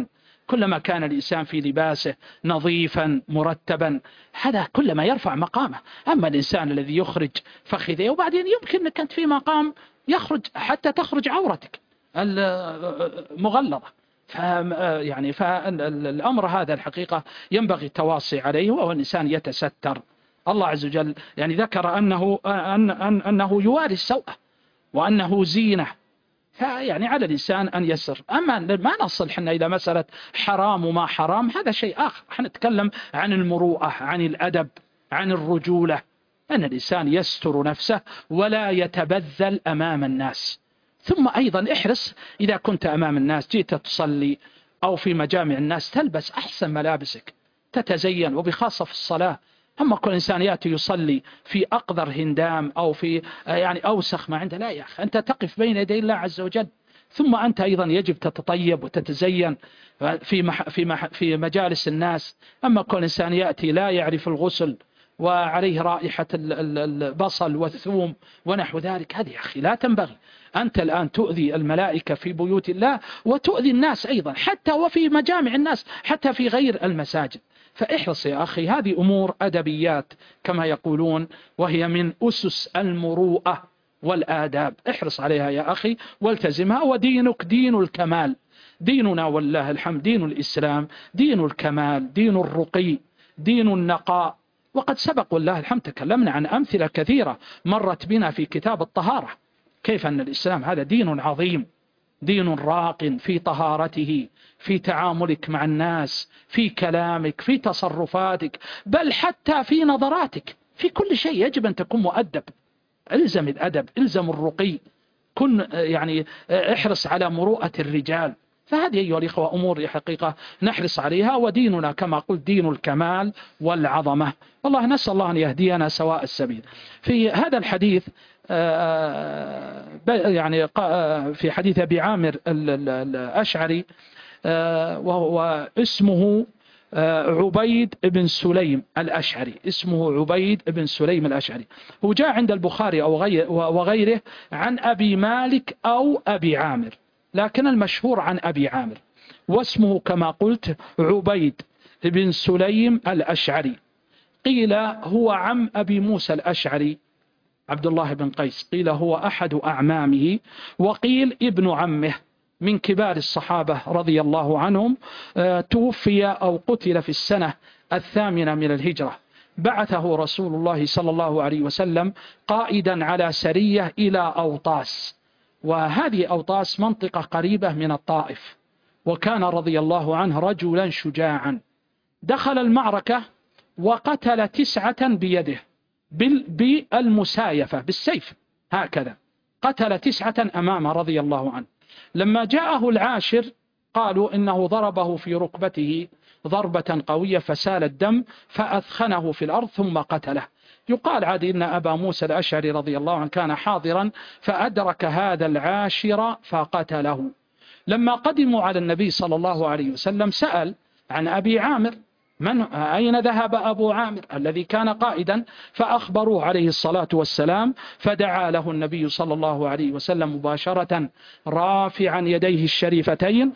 كلما كان الإنسان في لباسه نظيفا مرتبا هذا كلما يرفع مقامه. أما الإنسان الذي يخرج فخذيه وبعدين يمكن أنك أنت في مقام يخرج حتى تخرج عورتك المغلظة. يعني فالأمر هذا الحقيقة ينبغي التواصي عليه، وهو الإنسان يتستر. الله عز وجل يعني ذكر أنه يواري السوءة وأنه زينة، فيعني على الإنسان أن يسر. أما ما نصل حنا إلى مسألة حرام وما حرام، هذا شيء آخر. احنا نتكلم عن المروءة، عن الأدب، عن الرجولة، أن الإنسان يستر نفسه ولا يتبذل أمام الناس. ثم أيضا احرص إذا كنت أمام الناس جئت تصلي أو في مجامع الناس تلبس أحسن ملابسك، تتزين، وبخاصة في الصلاة. أما كل إنسان يأتي يصلي في أقذر هندام أو في يعني أوسخ ما عنده، لا يا أخي، أنت تقف بين يدي الله عز وجل. ثم أنت أيضا يجب تتطيب وتتزين في مجالس الناس. أما كل إنسان يأتي لا يعرف الغسل وعليه رائحة البصل والثوم ونحو ذلك، هذه يا أخي لا تنبغي. أنت الآن تؤذي الملائكة في بيوت الله وتؤذي الناس أيضا، حتى وفي مجامع الناس، حتى في غير المساجد. فاحرص يا أخي، هذه أمور أدبيات كما يقولون، وهي من أسس المروءة والآداب. احرص عليها يا أخي والتزمها. ودينك دين الكمال، ديننا والله الحمد دين الإسلام، دين الكمال، دين الرقي، دين النقاء. وقد سبق والله الحمد تكلمنا عن أمثلة كثيرة مرت بنا في كتاب الطهارة، كيف أن الإسلام هذا دين عظيم، دين راق في طهارته، في تعاملك مع الناس، في كلامك، في تصرفاتك، بل حتى في نظراتك، في كل شيء يجب أن تكون مؤدب. الزم الأدب، الزم الرقي، كن يعني احرص على مروءة الرجال. فهذه أيها الإخوة أمور حقيقة نحرص عليها. وديننا كما قلت دين الكمال والعظمة. والله نسأل الله أن يهدينا سواء السبيل. في هذا الحديث يعني في حديث أبي عامر الأشعري، وهو اسمه عبيد بن سليم الأشعري، اسمه عبيد بن سليم الأشعري. هو جاء عند البخاري وغيره عن أبي مالك أو أبي عامر، لكن المشهور عن أبي عامر، واسمه كما قلت عبيد بن سليم الأشعري. قيل هو عم أبي موسى الأشعري عبد الله بن قيس، قيل هو أحد أعمامه، وقيل ابن عمه، من كبار الصحابة رضي الله عنهم. توفي أو قتل في السنة 8 من الهجرة. بعثه رسول الله صلى الله عليه وسلم قائدا على سرية إلى أوطاس، وهذه أوطاس منطقة قريبة من الطائف. وكان رضي الله عنه رجلا شجاعا، دخل المعركة وقتل 9 بيده بالمسايفة بالسيف، هكذا قتل 9 أمامه رضي الله عنه. لما جاءه العاشر قالوا إنه ضربه في ركبته ضربة قوية فسال الدم فأثخنه في الأرض ثم قتله. يقال عادي إن أبا موسى الأشعري رضي الله عنه كان حاضرا فأدرك هذا العاشر فقتله. لما قدموا على النبي صلى الله عليه وسلم سأل عن أبي عامر، أين ذهب أبو عامر الذي كان قائدا؟ فأخبروه عليه الصلاة والسلام، فدعا له النبي صلى الله عليه وسلم مباشرة رافعا يديه الشريفتين: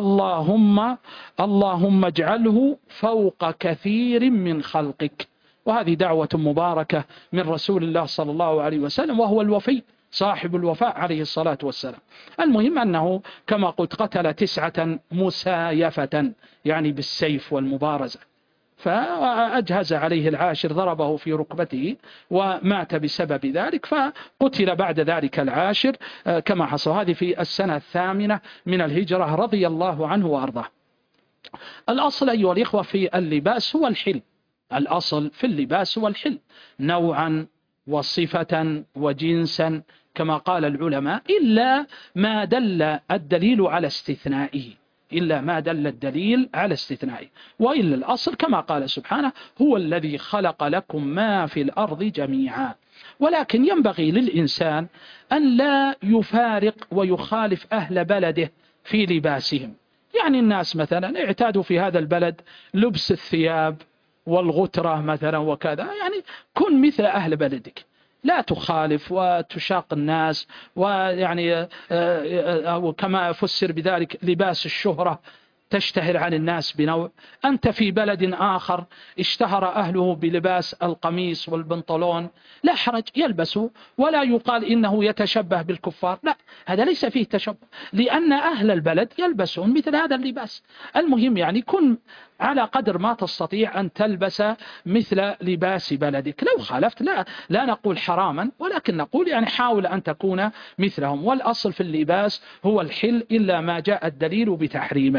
اللهم اجعله فوق كثير من خلقك. وهذه دعوة مباركة من رسول الله صلى الله عليه وسلم، وهو الوفي صاحب الوفاء عليه الصلاة والسلام. المهم أنه كما قلت قتل 9 مسايفة، يعني بالسيف والمبارزة. فأجهز عليه العاشر، ضربه في ركبته ومات بسبب ذلك، فقتل بعد ذلك العاشر كما حصل. هذه في السنة 8 من الهجرة رضي الله عنه وأرضاه. الأصل أيها الإخوة في اللباس هو الحل، الأصل في اللباس هو الحل، نوعا وصفة وجنسا كما قال العلماء، إلا ما دل الدليل على استثنائه، إلا ما دل الدليل على استثنائه. وإلا الأصل كما قال سبحانه: هو الذي خلق لكم ما في الأرض جميعا. ولكن ينبغي للإنسان أن لا يفارق ويخالف أهل بلده في لباسهم. يعني الناس مثلا اعتادوا في هذا البلد لبس الثياب والغترة مثلا وكذا، يعني كن مثل أهل بلدك، لا تخالف وتشاق الناس. ويعني كما فسر بذلك لباس الشهرة، تشتهر عن الناس بنوع، أنت في بلد آخر اشتهر أهله بلباس القميص والبنطلون، لا حرج يلبسه، ولا يقال إنه يتشبه بالكفار، لا، هذا ليس فيه تشبه، لأن أهل البلد يلبسون مثل هذا اللباس. المهم يعني كن على قدر ما تستطيع أن تلبس مثل لباس بلدك، لو خالفت لا نقول حراما، ولكن نقول يعني حاول أن تكون مثلهم، والأصل في اللباس هو الحل إلا ما جاء الدليل بتحريمه.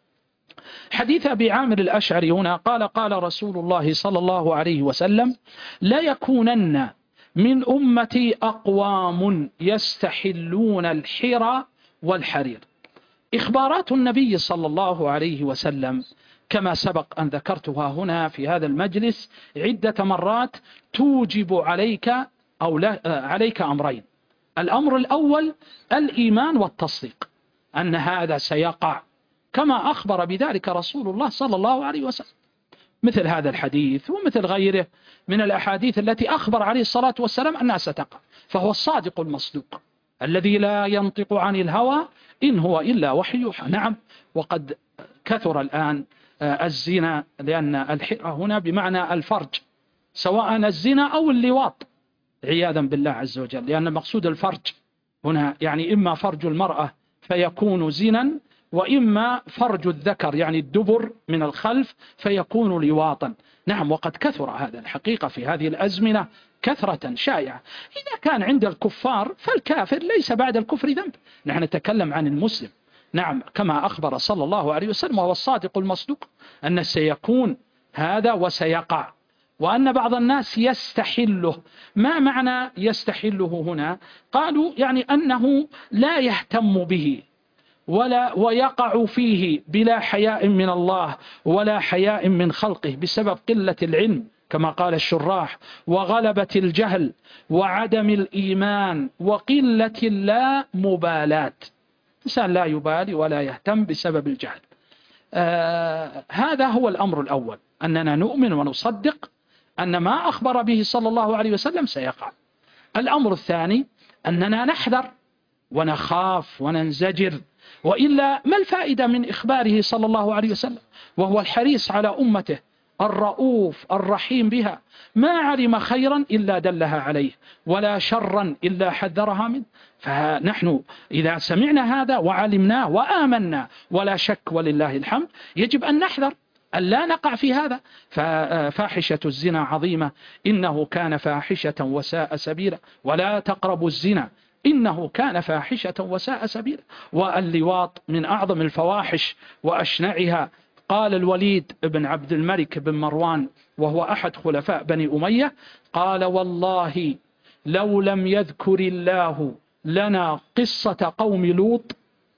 حديث أبي عامر الأشعري هنا قال رسول الله صلى الله عليه وسلم: لا يكونن من أمتي أقوام يستحلون الحرى والحرير. إخبارات النبي صلى الله عليه وسلم كما سبق أن ذكرتها هنا في هذا المجلس عدة مرات توجب عليك أو لا عليك أمرين. الأمر الأول الإيمان والتصديق أن هذا سيقع كما أخبر بذلك رسول الله صلى الله عليه وسلم، مثل هذا الحديث ومثل غيره من الأحاديث التي أخبر عليه الصلاة والسلام أنها ستقع، فهو الصادق المصدوق الذي لا ينطق عن الهوى إن هو إلا وحي يوحى. نعم، وقد كثر الآن الزنا، لأن الحرى هنا بمعنى الفرج، سواء الزنا أو اللواط عياذا بالله عز وجل، لأن مقصود الفرج هنا يعني إما فرج المرأة فيكون زنا، وإما فرج الذكر يعني الدبر من الخلف فيكون لواطا. نعم، وقد كثر هذا الحقيقة في هذه الأزمنة كثرة شائعة. إذا كان عند الكفار فالكافر ليس بعد الكفر ذنب، نحن نتكلم عن المسلم. نعم، كما أخبر صلى الله عليه وسلم وهو الصادق المصدوق أن سيكون هذا وسيقع، وأن بعض الناس يستحله. ما معنى يستحله هنا؟ قالوا يعني أنه لا يهتم به ويقع فيه بلا حياء من الله ولا حياء من خلقه بسبب قلة العلم كما قال الشراح، وغلبة الجهل وعدم الإيمان وقلة اللا مبالاة. إنسان لا يبالي ولا يهتم بسبب الجهل. هذا هو الأمر الأول، أننا نؤمن ونصدق أن ما أخبر به صلى الله عليه وسلم سيقع. الأمر الثاني أننا نحذر ونخاف وننزجر، وإلا ما الفائدة من إخباره صلى الله عليه وسلم وهو الحريص على أمته الرؤوف الرحيم بها، ما علم خيرا إلا دلها عليه ولا شرا إلا حذرها منه. فنحن إذا سمعنا هذا وعلمناه وآمنا ولا شك ولله الحمد، يجب أن نحذر أن لا نقع في هذا. ففاحشة الزنا عظيمة، إنه كان فاحشة وساء سبيلا، ولا تقربوا الزنا إنه كان فاحشة وساء سبيلا. واللواط من أعظم الفواحش وأشنعها. قال الوليد بن عبد الملك بن مروان وهو أحد خلفاء بني أمية، قال: والله لو لم يذكر الله لنا قصة قوم لوط،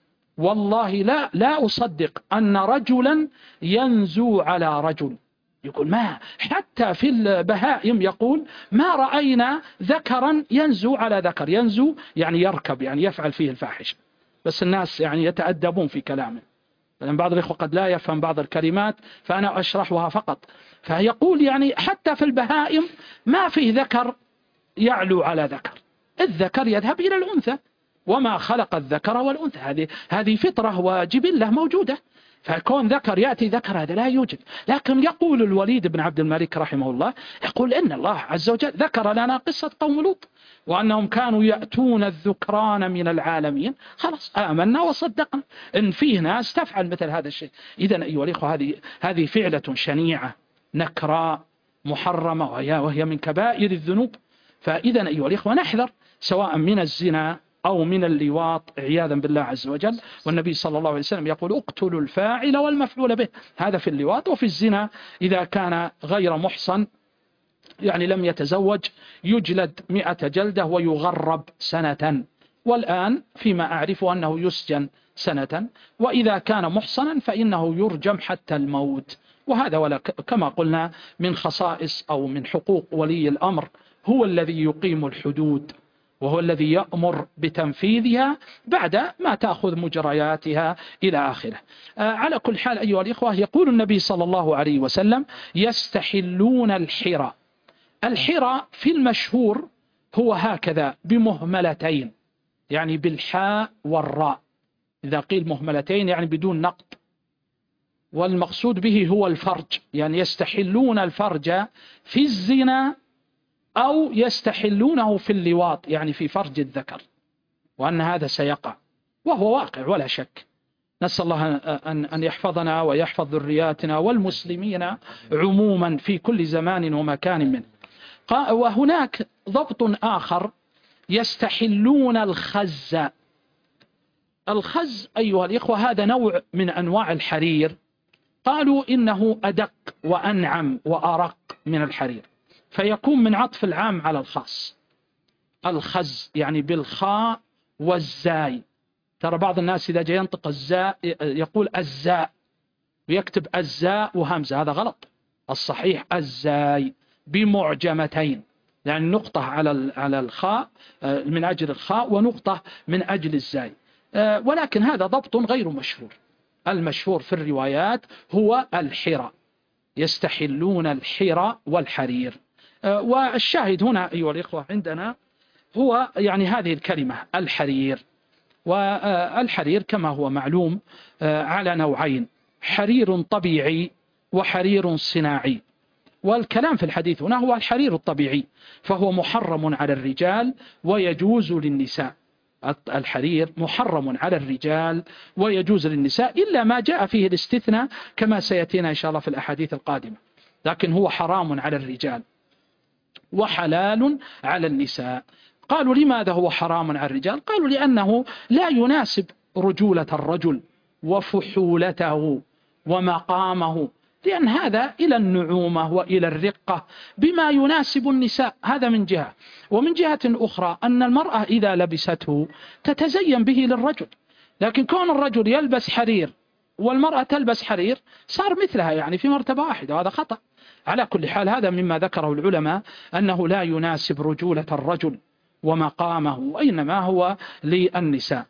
والله لا أصدق أن رجلا ينزو على رجل. يقول ما حتى في البهائم يقول ما رأينا ذكرا ينزو على ذكر. ينزو يعني يركب، يعني يفعل فيه الفاحشة، بس الناس يعني يتأدبون في كلامه، لأن بعض الإخوة قد لا يفهم بعض الكلمات فأنا أشرحها فقط. فيقول يعني حتى في البهائم ما فيه ذكر يعلو على ذكر، الذكر يذهب إلى الأنثى، وما خلق الذكر والأنثى، هذه فطرة وجبلة موجودة، فكون ذكر يأتي ذكر هذا لا يوجد. لكن يقول الوليد بن عبد الملك رحمه الله، يقول إن الله عز وجل ذكر لنا قصة قوم لوط وأنهم كانوا يأتون الذكران من العالمين، خلاص آمنا وصدقنا إن فيه ناس تفعل مثل هذا الشيء. إذن أيها الأخوة هذه فعلة شنيعة نكراء محرمة، وهي من كبائر الذنوب. فإذن أيها الأخوة نحذر سواء من الزنا أو من اللواط عياذا بالله عز وجل. والنبي صلى الله عليه وسلم يقول: اقتلوا الفاعل والمفعول به. هذا في اللواط. وفي الزنا إذا كان غير محصن يعني لم يتزوج يجلد 100 جلدة ويغرب سنة، والآن فيما أعرف أنه يسجن سنة، وإذا كان محصنا فإنه يرجم حتى الموت. وهذا ولا كما قلنا من خصائص أو من حقوق ولي الأمر، هو الذي يقيم الحدود وهو الذي يأمر بتنفيذها بعد ما تأخذ مجرياتها إلى آخره. على كل حال أيها الإخوة، يقول النبي صلى الله عليه وسلم: يستحلون الحرى. الحرى في المشهور هو هكذا بمهملتين، يعني بالحاء والراء. إذا قيل مهملتين يعني بدون نقط، والمقصود به هو الفرج، يعني يستحلون الفرج في الزنا أو يستحلونه في اللواط، يعني في فرج الذكر، وأن هذا سيقع وهو واقع ولا شك. نسأل الله أن يحفظنا ويحفظ ذرياتنا والمسلمين عموما في كل زمان ومكان منه. وهناك ضبط آخر، يستحلون الخز. الخز أيها الإخوة هذا نوع من أنواع الحرير، قالوا إنه أدق وأنعم وأرق من الحرير، فيكون من عطف العام على الخاص. الخز يعني بالخاء والزاي، ترى بعض الناس إذا جاء ينطق الزاء يقول الزاء ويكتب الزاء وهمزة، هذا غلط. الصحيح الزاي بمعجمتين، يعني نقطة على الخاء من أجل الخاء ونقطة من أجل الزاي، ولكن هذا ضبط غير مشهور. المشهور في الروايات هو الحرى، يستحلون الحرى والحرير. والشاهد هنا أيها الإخوة عندنا هو يعني هذه الكلمة الحرير. والحرير كما هو معلوم على نوعين، حرير طبيعي وحرير صناعي. والكلام في الحديث هنا هو الحرير الطبيعي، فهو محرم على الرجال ويجوز للنساء. الحرير محرم على الرجال ويجوز للنساء، إلا ما جاء فيه الاستثناء كما سيأتينا إن شاء الله في الأحاديث القادمة، لكن هو حرام على الرجال وحلال على النساء. قالوا لماذا هو حرام على الرجال؟ قالوا لأنه لا يناسب رجولة الرجل وفحولته ومقامه، لأن هذا إلى النعومة وإلى الرقة بما يناسب النساء، هذا من جهة. ومن جهة أخرى أن المرأة إذا لبسته تتزين به للرجل، لكن كون الرجل يلبس حرير والمرأة تلبس حرير صار مثلها، يعني في مرتبة واحدة، وهذا خطأ. على كل حال هذا مما ذكره العلماء أنه لا يناسب رجولة الرجل ومقامه، وإنما هو للنساء.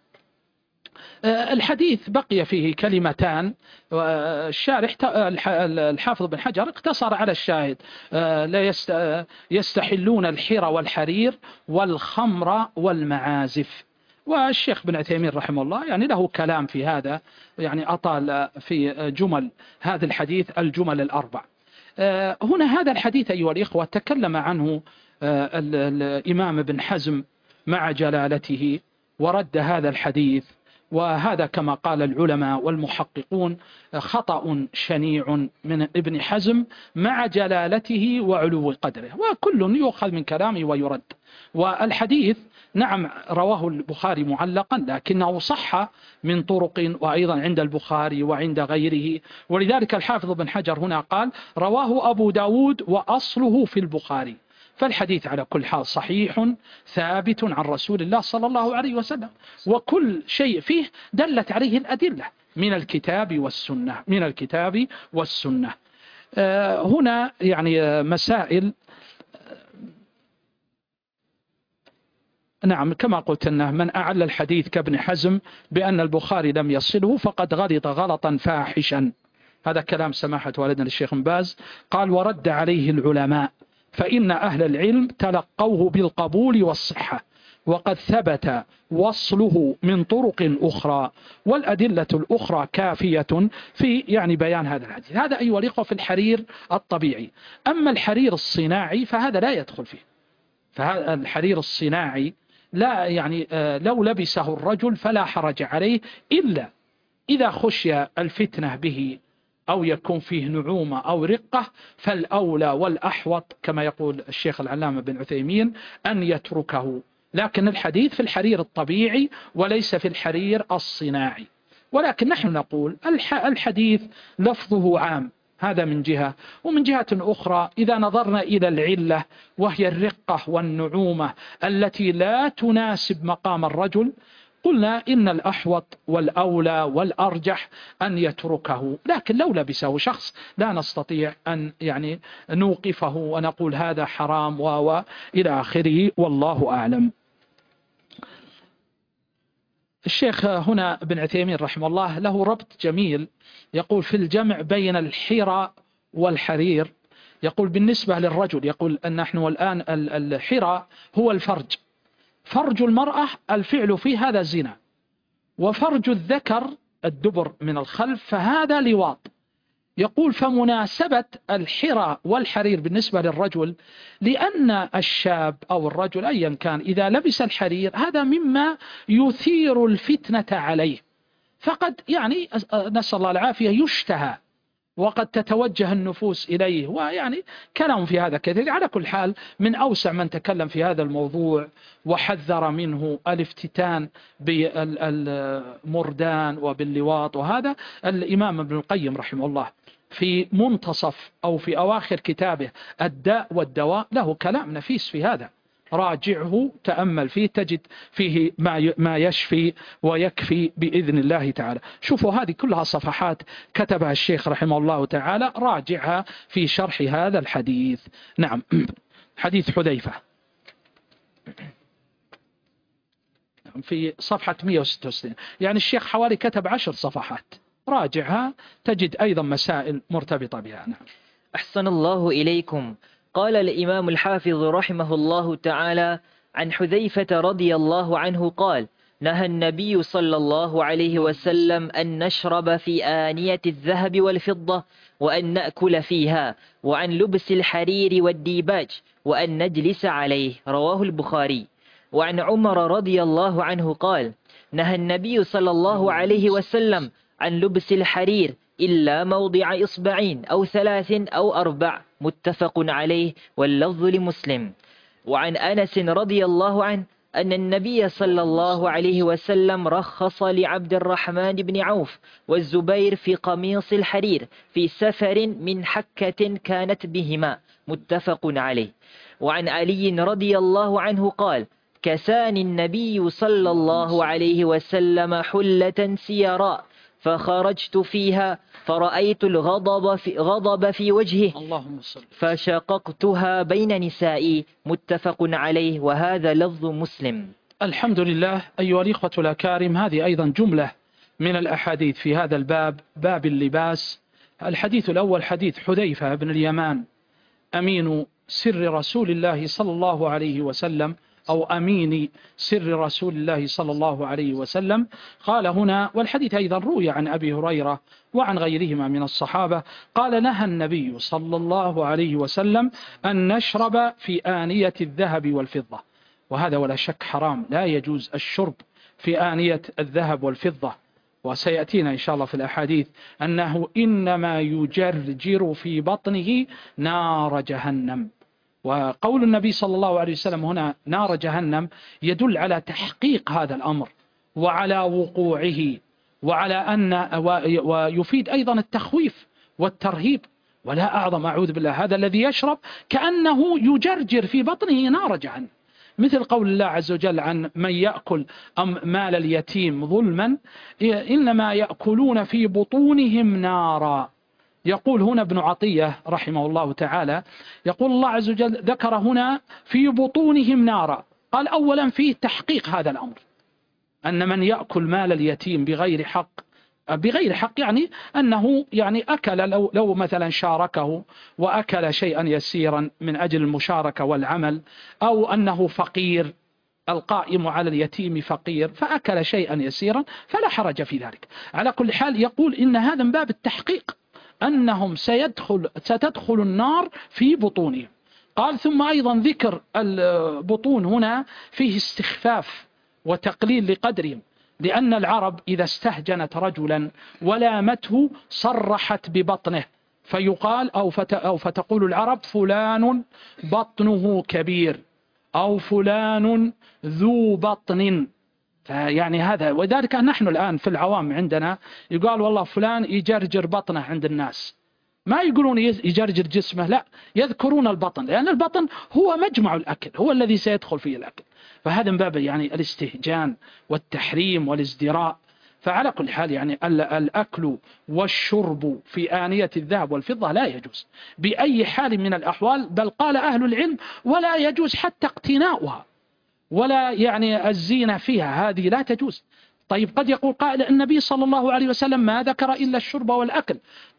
الحديث بقي فيه كلمتان، الشارح الحافظ بن حجر اقتصر على الشاهد، لا يستحلون الحر والحرير والخمر والمعازف. والشيخ بن عثيمين رحمه الله يعني له كلام في هذا، يعني أطال في جمل هذا الحديث الجمل الأربع. هنا هذا الحديث أيها الإخوة تكلم عنه الإمام ابن حزم مع جلالته ورد هذا الحديث، وهذا كما قال العلماء والمحققون خطأ شنيع من ابن حزم مع جلالته وعلو قدره، وكل يؤخذ من كلامه ويرد. والحديث نعم رواه البخاري معلقا، لكنه صح من طرق وأيضا عند البخاري وعند غيره، ولذلك الحافظ بن حجر هنا قال رواه أبو داود وأصله في البخاري. فالحديث على كل حال صحيح ثابت عن رسول الله صلى الله عليه وسلم، وكل شيء فيه دلت عليه الأدلة من الكتاب والسنة، من الكتاب والسنة. هنا يعني مسائل، نعم كما قلت أنه من أعل الحديث كابن حزم بأن البخاري لم يصله فقد غلط غلطا فاحشا. هذا كلام سماحة والدنا الشيخ بن باز، قال ورد عليه العلماء فإن أهل العلم تلقوه بالقبول والصحة، وقد ثبت وصله من طرق أخرى، والأدلة الأخرى كافية في يعني بيان هذا الحديث. هذا أيها الإخوة في الحرير الطبيعي. أما الحرير الصناعي فهذا لا يدخل فيه. فهذا الحرير الصناعي لا يعني لو لبسه الرجل فلا حرج عليه، إلا إذا خشي الفتنة به أو يكون فيه نعومة أو رقة، فالأولى والأحوط كما يقول الشيخ العلامة بن عثيمين أن يتركه. لكن الحديث في الحرير الطبيعي وليس في الحرير الصناعي. ولكن نحن نقول الحديث لفظه عام، هذا من جهة. ومن جهة أخرى إذا نظرنا إلى العلة وهي الرقة والنعومة التي لا تناسب مقام الرجل، قلنا إن الأحوط والأولى والأرجح أن يتركه. لكن لو لبسه شخص لا نستطيع أن يعني نوقفه ونقول هذا حرام وإلى آخره، والله أعلم. الشيخ هنا بن عثيمين رحمه الله له ربط جميل، يقول في الجمع بين الحرى والحرير، يقول بالنسبة للرجل، يقول أن نحن الآن الحرى هو الفرج، فرج المرأة الفعل فيه هذا زنا، وفرج الذكر الدبر من الخلف فهذا لواط. يقول فمناسبة الحرى والحرير بالنسبة للرجل لأن الشاب أو الرجل أيا كان إذا لبس الحرير هذا مما يثير الفتنة عليه، فقد يعني نسأل الله العافية يشتهى وقد تتوجه النفوس إليه، ويعني كلام في هذا كثير. على كل حال من أوسع من تكلم في هذا الموضوع وحذر منه الافتتان بالمردان وباللواط وهذا الإمام ابن القيم رحمه الله في منتصف أو في أواخر كتابه الداء والدواء له كلام نفيس في هذا، راجعه تأمل فيه تجد فيه ما يشفي ويكفي بإذن الله تعالى. شوفوا هذه كلها صفحات كتبها الشيخ رحمه الله تعالى، راجعها في شرح هذا الحديث. نعم، حديث حذيفة في صفحة 166، يعني الشيخ حوالي كتب 10 صفحات، راجعها تجد أيضا مسائل مرتبطة بها. نعم. أحسن الله إليكم. قال الإمام الحافظ رحمه الله تعالى عن حذيفة رضي الله عنه قال: نهى النبي صلى الله عليه وسلم أن نشرب في آنية الذهب والفضة وأن نأكل فيها، وعن لبس الحرير والديباج، وأن نجلس عليه. رواه البخاري. وعن عمر رضي الله عنه قال: نهى النبي صلى الله عليه وسلم عن لبس الحرير إلا موضع إصبعين أو 3 أو 4. متفق عليه، واللفظ لمسلم. وعن أنس رضي الله عنه أن النبي صلى الله عليه وسلم رخص لعبد الرحمن بن عوف والزبير في قميص الحرير في سفر من حكة كانت بهما. متفق عليه. وعن علي رضي الله عنه قال: كساني النبي صلى الله عليه وسلم حلة سيراء فخرجت فيها فرأيت الغضب في وجهه فشققتها بين نسائي. متفق عليه، وهذا لفظ مسلم. الحمد لله. أيها الإخوة الأكارم، هذه أيضا جملة من الأحاديث في هذا الباب، باب اللباس. الحديث الأول حديث حذيفة بن اليمان أمين سر رسول الله صلى الله عليه وسلم، أو أمين سر رسول الله صلى الله عليه وسلم. قال هنا، والحديث أيضا روي عن أبي هريرة وعن غيرهما من الصحابة، قال: نهى النبي صلى الله عليه وسلم أن نشرب في آنية الذهب والفضة. وهذا ولا شك حرام، لا يجوز الشرب في آنية الذهب والفضة، وسيأتينا إن شاء الله في الأحاديث أنه إنما يجرجر في بطنه نار جهنم. وقول النبي صلى الله عليه وسلم هنا نار جهنم يدل على تحقيق هذا الأمر وعلى وقوعه، وعلى أن ويفيد أيضا التخويف والترهيب. ولا أعظم، أعوذ بالله، هذا الذي يشرب كأنه يجرجر في بطنه نار جهنم، مثل قول الله عز وجل عن من يأكل مال اليتيم ظلما إنما يأكلون في بطونهم نارا. يقول هنا ابن عطية رحمه الله تعالى، يقول الله عز وجل ذكر هنا في بطونهم نارا، قال أولا فيه تحقيق هذا الأمر، أن من يأكل مال اليتيم بغير حق، بغير حق يعني أنه يعني أكل، لو مثلا شاركه وأكل شيئا يسيرا من أجل المشاركة والعمل، أو أنه فقير، القائم على اليتيم فقير فأكل شيئا يسيرا، فلا حرج في ذلك. على كل حال يقول إن هذا من باب التحقيق، أنهم ستدخل النار في بطونهم. قال ثم أيضا ذكر البطون هنا فيه استخفاف وتقليل لقدرهم، لأن العرب إذا استهجنت رجلا ولامته صرحت ببطنه، فيقال أو فتقول العرب فلان بطنه كبير، أو فلان ذو بطن. فيعني هذا، وذلك نحن الآن في العوام عندنا يقال والله فلان يجرجر بطنه عند الناس، ما يقولون يجرجر جسمه، لا، يذكرون البطن، لأن البطن هو مجمع الأكل، هو الذي سيدخل فيه الأكل. فهذا من باب يعني الاستهجان والتحريم والازدراء. فعلى كل حال يعني الأكل والشرب في آنية الذهب والفضة لا يجوز بأي حال من الأحوال، بل قال أهل العلم ولا يجوز حتى اقتناؤها، ولا يعني الزينة فيها، هذه لا تجوز. طيب قد يقول قائل النبي صلى الله عليه وسلم ما ذكر إلا الشرب والأكل.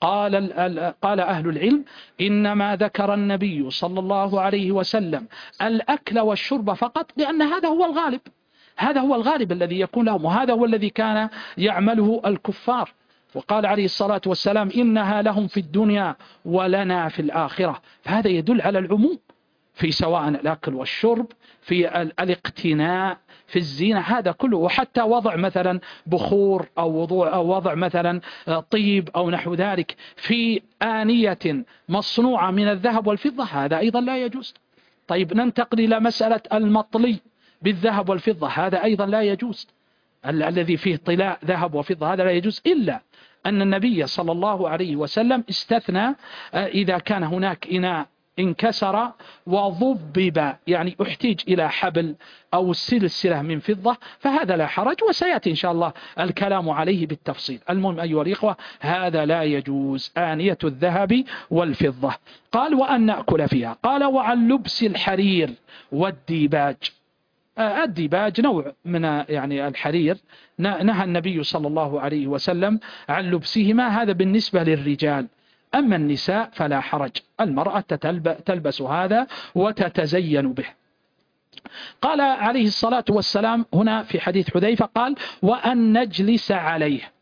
قال أهل العلم إنما ذكر النبي صلى الله عليه وسلم الأكل والشرب فقط، لأن هذا هو الغالب، هذا هو الغالب الذي يكون لهم، وهذا هو الذي كان يعمله الكفار. وقال عليه الصلاة والسلام إنها لهم في الدنيا ولنا في الآخرة. فهذا يدل على العموم في سواء الأكل والشرب، في الاقتناء، في الزينة، هذا كله. وحتى وضع مثلا بخور أو وضع مثلا طيب أو نحو ذلك في آنية مصنوعة من الذهب والفضة، هذا أيضا لا يجوز. طيب ننتقل إلى مسألة المطلي بالذهب والفضة، هذا أيضا لا يجوز. الذي فيه طلاء ذهب وفضة هذا لا يجوز، إلا أن النبي صلى الله عليه وسلم استثنى إذا كان هناك إناء انكسر وضبب، يعني احتاج إلى حبل أو سلسلة من فضة، فهذا لا حرج، وسيأتي إن شاء الله الكلام عليه بالتفصيل. المهم أيها الإخوة هذا لا يجوز، آنية الذهب والفضة. قال وأن نأكل فيها. قال وعن لبس الحرير والديباج. الديباج نوع من يعني الحرير، نهى النبي صلى الله عليه وسلم عن لبسهما، هذا بالنسبة للرجال. أما النساء فلا حرج، المرأة تلبس هذا وتتزين به. قال عليه الصلاة والسلام هنا في حديث حذيفة قال وأن نجلس عليه.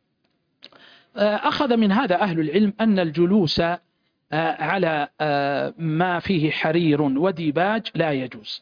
أخذ من هذا أهل العلم أن الجلوس على ما فيه حرير وديباج لا يجوز،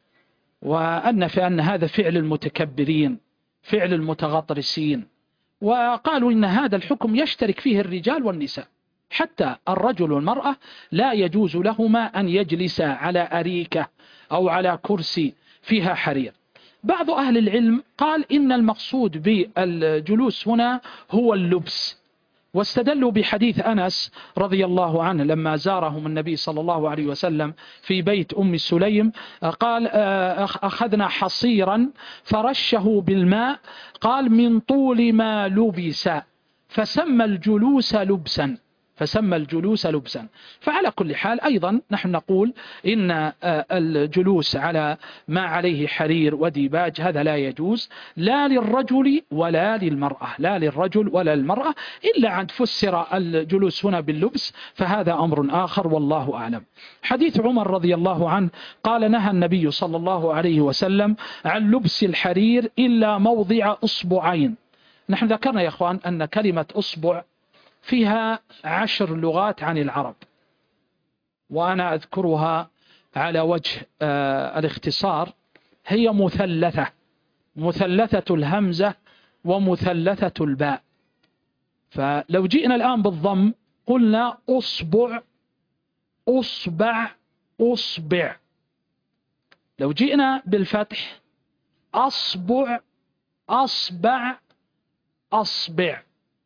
فأن هذا فعل المتكبرين، فعل المتغطرسين. وقالوا إن هذا الحكم يشترك فيه الرجال والنساء، حتى الرجل والمرأة لا يجوز لهما أن يجلسا على أريكة أو على كرسي فيها حرير. بعض أهل العلم قال إن المقصود بالجلوس هنا هو اللبس، واستدلوا بحديث أنس رضي الله عنه لما زارهم النبي صلى الله عليه وسلم في بيت أم سليم، قال أخذنا حصيرا فرشه بالماء، قال من طول ما لبس، فسمى الجلوس لبسا، فسمى الجلوس لبسا. فعلى كل حال أيضا نحن نقول إن الجلوس على ما عليه حرير وديباج هذا لا يجوز، لا للرجل ولا للمرأة، لا للرجل ولا للمرأة، إلا عند فسر الجلوس هنا باللبس فهذا أمر آخر والله أعلم. حديث عمر رضي الله عنه قال نهى النبي صلى الله عليه وسلم عن لبس الحرير إلا موضع أصبعين. نحن ذكرنا يا أخوان أن كلمة أصبع فيها 10 لغات عن العرب، وأنا أذكرها على وجه الاختصار. هي مثلثة، مثلثة الهمزة ومثلثة الباء. فلو جئنا الآن بالضم قلنا أصبع، أصبع، أصبع. لو جئنا بالفتح أصبع، أصبع، أصبع.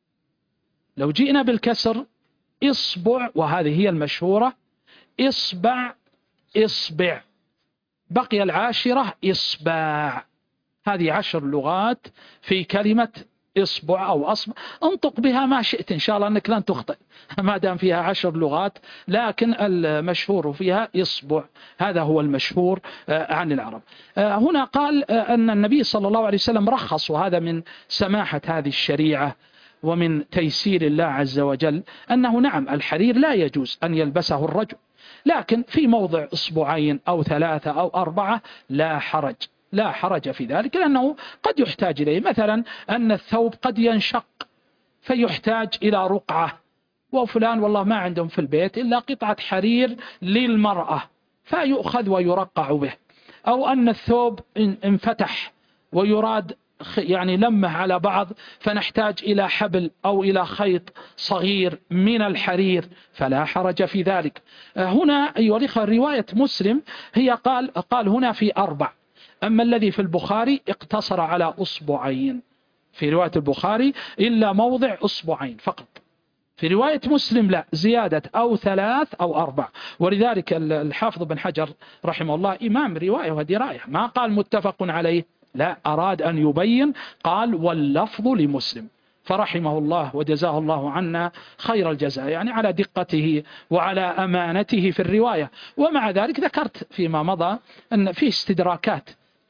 لو جئنا بالكسر إصبع، وهذه هي المشهورة، إصبع، إصبع. بقي العاشرة إصبع. هذه 10 لغات في كلمة إصبع أو أصبع. انطق بها ما شئت إن شاء الله أنك لن تخطئ ما دام فيها 10 لغات، لكن المشهور فيها إصبع، هذا هو المشهور عن العرب. هنا قال أن النبي صلى الله عليه وسلم رخص، وهذا من سماحة هذه الشريعة ومن تيسير الله عز وجل، أنه نعم الحرير لا يجوز أن يلبسه الرجل، لكن في موضع أصبعين أو 3 أو 4 لا حرج، لا حرج في ذلك، لأنه قد يحتاج إليه. مثلا أن الثوب قد ينشق فيحتاج إلى رقعة، وفلان والله ما عندهم في البيت إلا قطعة حرير للمرأة فيؤخذ ويرقع به. أو أن الثوب انفتح ويراد يعني لمه على بعض فنحتاج إلى حبل أو إلى خيط صغير من الحرير فلا حرج في ذلك. هنا أيها الأخوة رواية مسلم هي قال هنا في 4، أما الذي في البخاري اقتصر على أصبعين، في رواية البخاري إلا موضع أصبعين فقط. في رواية مسلم لا، زيادة أو 3 أو 4. ولذلك الحافظ بن حجر رحمه الله إمام رواية ودراية ما قال متفق عليه، لا، أراد أن يبين، قال واللفظ لمسلم، فرحمه الله وجزاه الله عنا خير الجزاء، يعني على دقته وعلى أمانته في الرواية. ومع ذلك ذكرت فيما مضى أن فيه استدراكات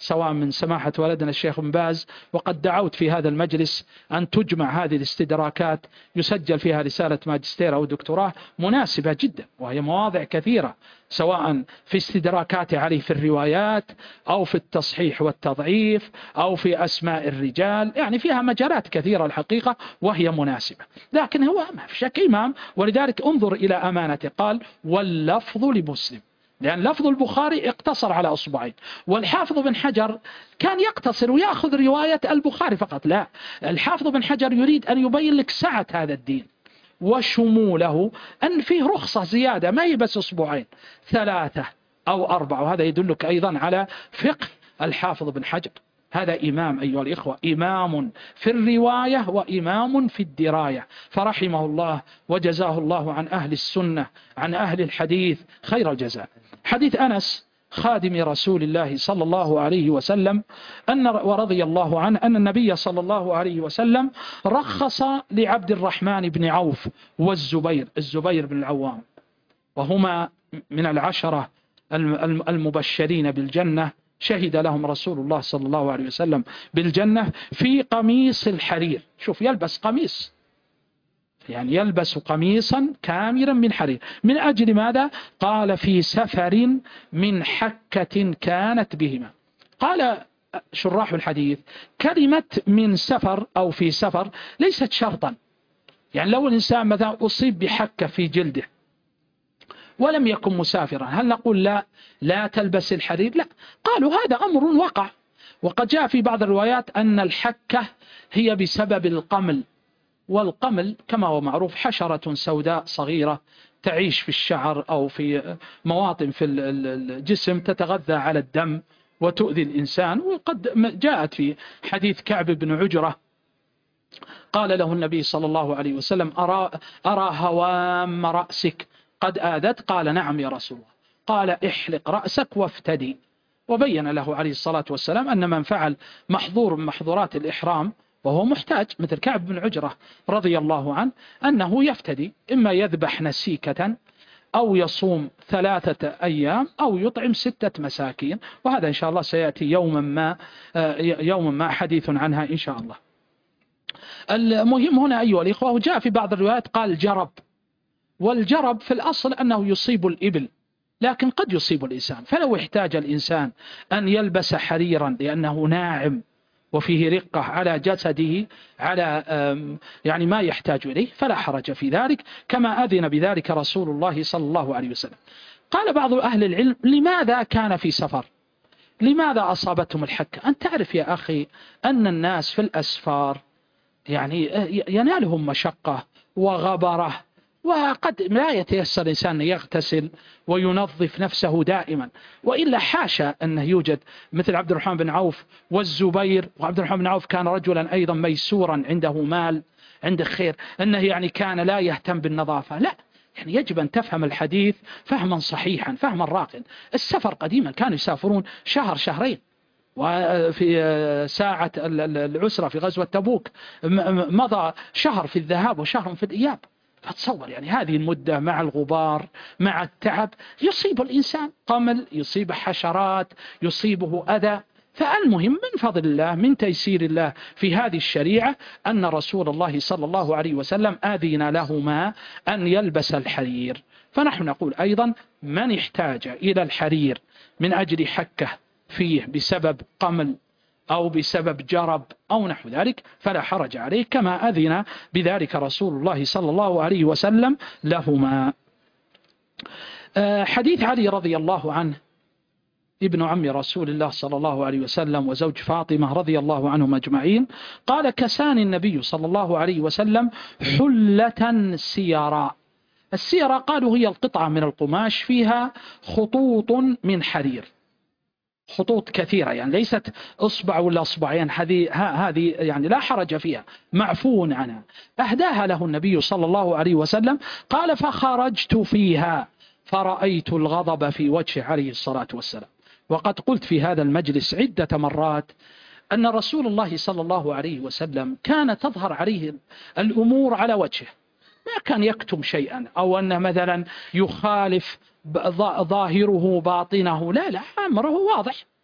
سواء من سماحة ولدنا الشيخ بن باز، وقد دعوت في هذا المجلس أن تجمع هذه الاستدراكات، يسجل فيها رسالة ماجستير أو دكتوراه مناسبة جدا، وهي مواضع كثيرة سواء في استدراكات عليه في الروايات أو في التصحيح والتضعيف أو في أسماء الرجال، يعني فيها مجالات كثيرة الحقيقة وهي مناسبة. لكن هو ما في شك إمام، ولذلك انظر إلى أمانته، قال واللفظ لمسلم، لأن لفظ البخاري اقتصر على أصبعين، والحافظ بن حجر كان يقتصر ويأخذ رواية البخاري فقط. لا، الحافظ بن حجر يريد أن يبين لك سعة هذا الدين وشموله، أن فيه رخصة زيادة، ما هي بس أسبوعين، 3 أو 4، وهذا يدلك أيضا على فقه الحافظ بن حجر. هذا إمام أيها الإخوة، إمام في الرواية وإمام في الدراية، فرحمه الله وجزاه الله عن أهل السنة عن أهل الحديث خير الجزاء. حديث أنس خادم رسول الله صلى الله عليه وسلم ورضي الله عنه أن النبي صلى الله عليه وسلم رخص لعبد الرحمن بن عوف الزبير بن العوام، وهما من العشرة المبشرين بالجنة، شهد لهم رسول الله صلى الله عليه وسلم بالجنة في قميص الحرير. شوف، يلبس قميص، يعني يلبس قميصا كاملا من حرير. من أجل ماذا؟ قال في سفر من حكة كانت بهما. قال شراح الحديث كلمة من سفر أو في سفر ليست شرطا، يعني لو الإنسان مثلا أصيب بحكة في جلده ولم يكن مسافرا، هل نقول لا تلبس الحرير؟ لا، قالوا هذا أمر وقع. وقد جاء في بعض الروايات أن الحكة هي بسبب القمل، والقمل كما هو معروف حشرة سوداء صغيرة تعيش في الشعر أو في مواطن في الجسم، تتغذى على الدم وتؤذي الإنسان. وقد جاءت في حديث كعب بن عجرة قال له النبي صلى الله عليه وسلم أرى هوام رأسك قد آذت؟ قال نعم يا رسول الله. قال احلق رأسك وافتدي. وبين له عليه الصلاة والسلام أن من فعل محظور من محظورات الإحرام وهو محتاج مثل كعب بن عجرة رضي الله عنه أنه يفتدي، إما يذبح نسيكة أو يصوم 3 أيام أو يطعم 6 مساكين، وهذا إن شاء الله سيأتي يوما ما حديث عنها إن شاء الله. المهم هنا أيها الإخوة، وجاء في بعض الروايات قال جرب، والجرب في الأصل أنه يصيب الإبل، لكن قد يصيب الإنسان، فلو احتاج الإنسان أن يلبس حريرا لأنه ناعم وفيه رقة على جسده على يعني ما يحتاج إليه فلا حرج في ذلك، كما أذن بذلك رسول الله صلى الله عليه وسلم. قال بعض أهل العلم لماذا كان في سفر؟ لماذا أصابتهم الحكة؟ أن تعرف يا أخي أن الناس في الأسفار يعني ينالهم مشقة وغبرة، وقد لا يتيسر الإنسان أن يغتسل وينظف نفسه دائما، وإلا حاشا أنه يوجد مثل عبد الرحمن بن عوف والزبير. وعبد الرحمن بن عوف كان رجلا أيضا ميسورا، عنده مال، عنده خير، أنه يعني كان لا يهتم بالنظافة. لا، يعني يجب أن تفهم الحديث فهما صحيحا فهما راقا. السفر قديما كانوا يسافرون شهر شهرين، وفي ساعة العسرة في غزوة تبوك مضى شهر في الذهاب وشهر في الإياب. فتصور يعني هذه المدة مع الغبار مع التعب يصيب الإنسان قمل، يصيب حشرات، يصيبه أذى. فالمهم من فضل الله من تيسير الله في هذه الشريعة أن رسول الله صلى الله عليه وسلم آذن لهما أن يلبس الحرير. فنحن نقول أيضا من احتاج إلى الحرير من أجل حكة فيه بسبب قمل أو بسبب جرب أو نحو ذلك فلا حرج عليه، كما أذن بذلك رسول الله صلى الله عليه وسلم لهما. حديث علي رضي الله عنه ابن عم رسول الله صلى الله عليه وسلم وزوج فاطمة رضي الله عنهم أجمعين، قال كساني النبي صلى الله عليه وسلم حلة سيراء. السيراء قالوا هي القطعة من القماش فيها خطوط من حرير، خطوط كثيرة، يعني ليست أصبع ولا أصبعين، هذه يعني لا حرج فيها، معفو عنها. أهداها له النبي صلى الله عليه وسلم. قال فخرجت فيها فرأيت الغضب في وجهه عليه الصلاة والسلام. وقد قلت في هذا المجلس عدة مرات أن رسول الله صلى الله عليه وسلم كان تظهر عليه الأمور على وجهه، ما كان يكتم شيئا أو أنه مثلا يخالف ظاهره باطنه، لا أمره واضح.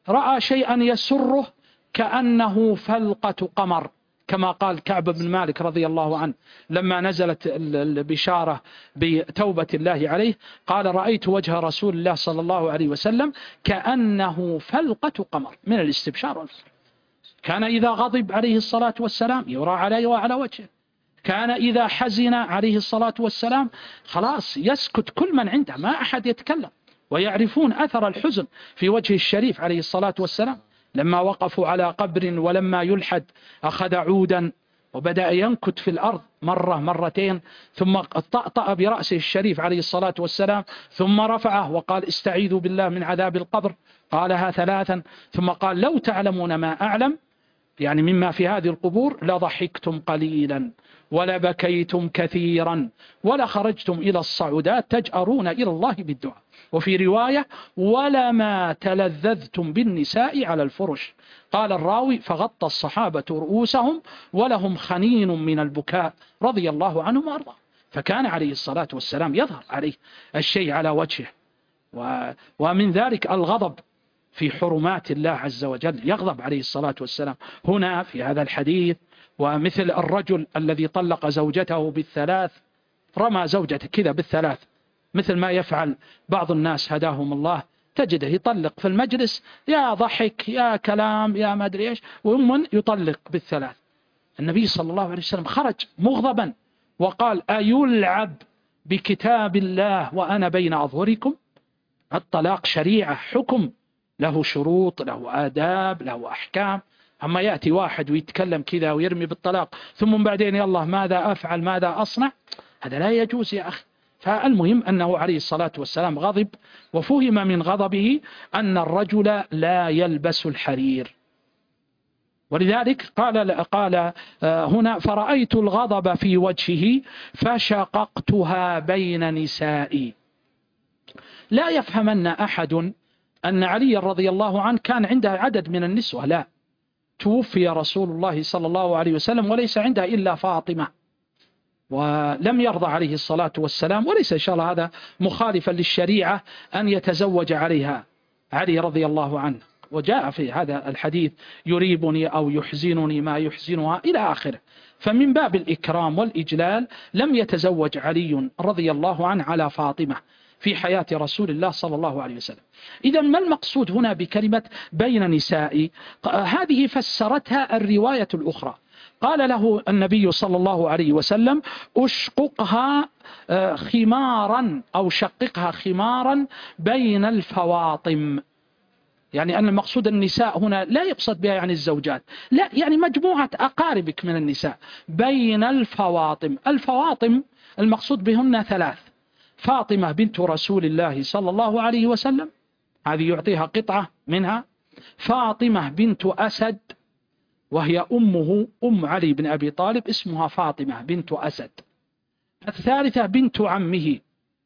رأى شيئا يسره كأنه فلقة قمر، كما قال كعب بن مالك رضي الله عنه لما نزلت البشارة بتوبة الله عليه، قال رأيت وجه رسول الله صلى الله عليه وسلم كأنه فلقة قمر من الاستبشار والفرح. كان إذا غضب عليه الصلاة والسلام يرى عليه وعلى وجهه، كان إذا حزن عليه الصلاة والسلام خلاص يسكت كل من عنده، ما أحد يتكلم، ويعرفون أثر الحزن في وجه الشريف عليه الصلاة والسلام. لما وقفوا على قبر ولما يلحد أخذ عودا وبدأ ينكت في الأرض مرة مرتين، ثم طأطأ برأسه الشريف عليه الصلاة والسلام، ثم رفعه وقال استعيذوا بالله من عذاب القبر، قالها 3، ثم قال لو تعلمون ما أعلم، يعني مما في هذه القبور، لضحكتم قليلا ولبكيتم كثيرا ولخرجتم إلى الصعودات تجأرون إلى الله بالدعاء. وفي رواية ولما تلذذتم بالنساء على الفرش. قال الراوي فغطى الصحابة رؤوسهم ولهم خنين من البكاء رضي الله عنهم وأرضاه. فكان عليه الصلاة والسلام يظهر عليه الشيء على وجهه. ومن ذلك الغضب في حرمات الله عز وجل، يغضب عليه الصلاة والسلام هنا في هذا الحديث. ومثل الرجل الذي طلق زوجته بالثلاث، رمى زوجته كذا بالثلاث، مثل ما يفعل بعض الناس هداهم الله، تجده يطلق في المجلس، يا ضحك يا كلام يا ما أدري إيش، ومن يطلق بالثلاث. النبي صلى الله عليه وسلم خرج مغضبا وقال أيلعب بكتاب الله وأنا بين أظهركم؟ الطلاق شريعة، حكم له شروط، له آداب، له أحكام. أما يأتي واحد ويتكلم كذا ويرمي بالطلاق ثم بعدين يلا ماذا أفعل ماذا أصنع، هذا لا يجوز يا أخي. فالمهم أنه عليه الصلاة والسلام غضب، وفهم من غضبه أن الرجل لا يلبس الحرير. ولذلك قال هنا فرأيت الغضب في وجهه فشققتها بين نسائي. لا يفهمن أحد أن علي رضي الله عنه كان عنده عدد من النسوة، لا، توفي رسول الله صلى الله عليه وسلم وليس عنده إلا فاطمة، ولم يرضى عليه الصلاة والسلام، وليس إن شاء الله هذا مخالفا للشريعة أن يتزوج عليها علي رضي الله عنه. وجاء في هذا الحديث يريبني أو يحزنني ما يحزنها إلى آخره. فمن باب الإكرام والإجلال لم يتزوج علي رضي الله عنه على فاطمة في حياة رسول الله صلى الله عليه وسلم. إذا ما المقصود هنا بكلمة بين نسائي؟ هذه فسرتها الرواية الأخرى. قال له النبي صلى الله عليه وسلم أشققها خمارا أو شققها خمارا بين الفواطم، يعني أن المقصود النساء هنا لا يقصد بها يعني الزوجات، لا، يعني مجموعة أقاربك من النساء بين الفواطم. الفواطم المقصود بهن 3: فاطمة بنت رسول الله صلى الله عليه وسلم، هذه يعطيها قطعة منها. فاطمة بنت أسد، وهي أمه أم علي بن أبي طالب، اسمها فاطمة بنت أسد. الثالثة بنت عمه،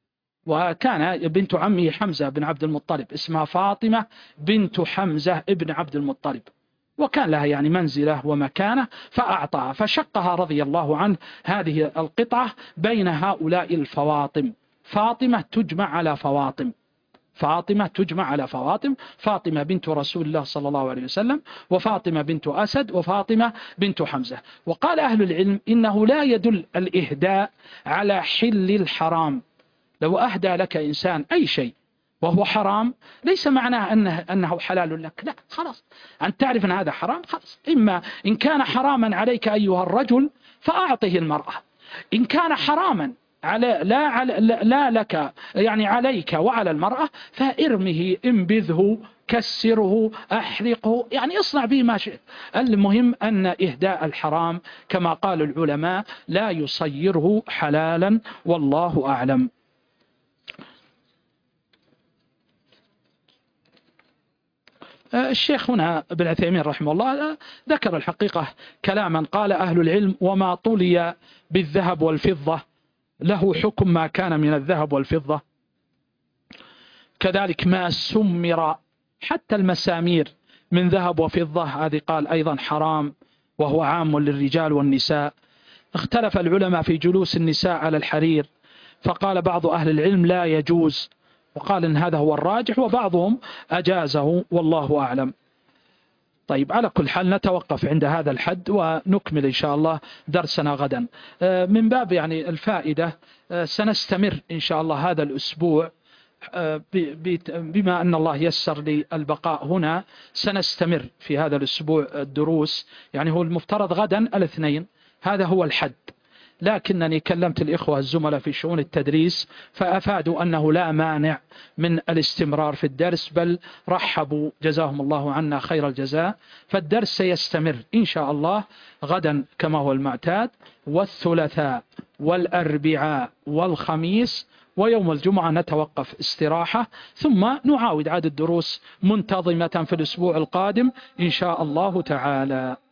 وكان بنت عمه حمزة بن عبد المطلب، اسمها فاطمة بنت حمزة ابن عبد المطلب، وكان لها يعني منزلة ومكانة فأعطاها، فشقها رضي الله عنه هذه القطعة بين هؤلاء الفواطم. فاطمة تجمع على فواطم، فاطمة تجمع على فواطم، فاطمة بنت رسول الله صلى الله عليه وسلم، وفاطمة بنت أسد، وفاطمة بنت حمزة. وقال أهل العلم إنه لا يدل الإهداء على حل الحرام. لو أهدى لك إنسان أي شيء وهو حرام ليس معناه أنه حلال لك، لا، خلاص أن تعرف أن هذا حرام خلاص. إما إن كان حراما عليك أيها الرجل فأعطه المرأة، إن كان حراما لا لك يعني عليك وعلى المرأة فإرمه، انبذه، كسره، أحرقه، يعني اصنع به ما شئت. المهم أن إهداء الحرام كما قال العلماء لا يصيره حلالا، والله أعلم. الشيخ هنا ابن عثيمين رحمه الله ذكر الحقيقة كلاما قال أهل العلم: وما طلي بالذهب والفضة له حكم ما كان من الذهب والفضة، كذلك ما سمر، حتى المسامير من ذهب وفضة هذه قال أيضا حرام، وهو عام للرجال والنساء. اختلف العلماء في جلوس النساء على الحرير، فقال بعض أهل العلم لا يجوز، وقال إن هذا هو الراجح، وبعضهم أجازه والله أعلم. طيب، على كل حال نتوقف عند هذا الحد ونكمل إن شاء الله درسنا غدا. من باب يعني الفائدة، سنستمر إن شاء الله هذا الأسبوع، بما أن الله يسر لي البقاء هنا سنستمر في هذا الأسبوع الدروس. يعني هو المفترض غدا الاثنين، هذا هو الحد، لكنني كلمت الإخوة الزملاء في شؤون التدريس فأفادوا أنه لا مانع من الاستمرار في الدرس، بل رحبوا جزاهم الله عنا خير الجزاء. فالدرس سيستمر إن شاء الله غدا كما هو المعتاد، والثلاثاء والأربعاء والخميس، ويوم الجمعة نتوقف استراحة، ثم نعاود عاد الدروس منتظمة في الأسبوع القادم إن شاء الله تعالى.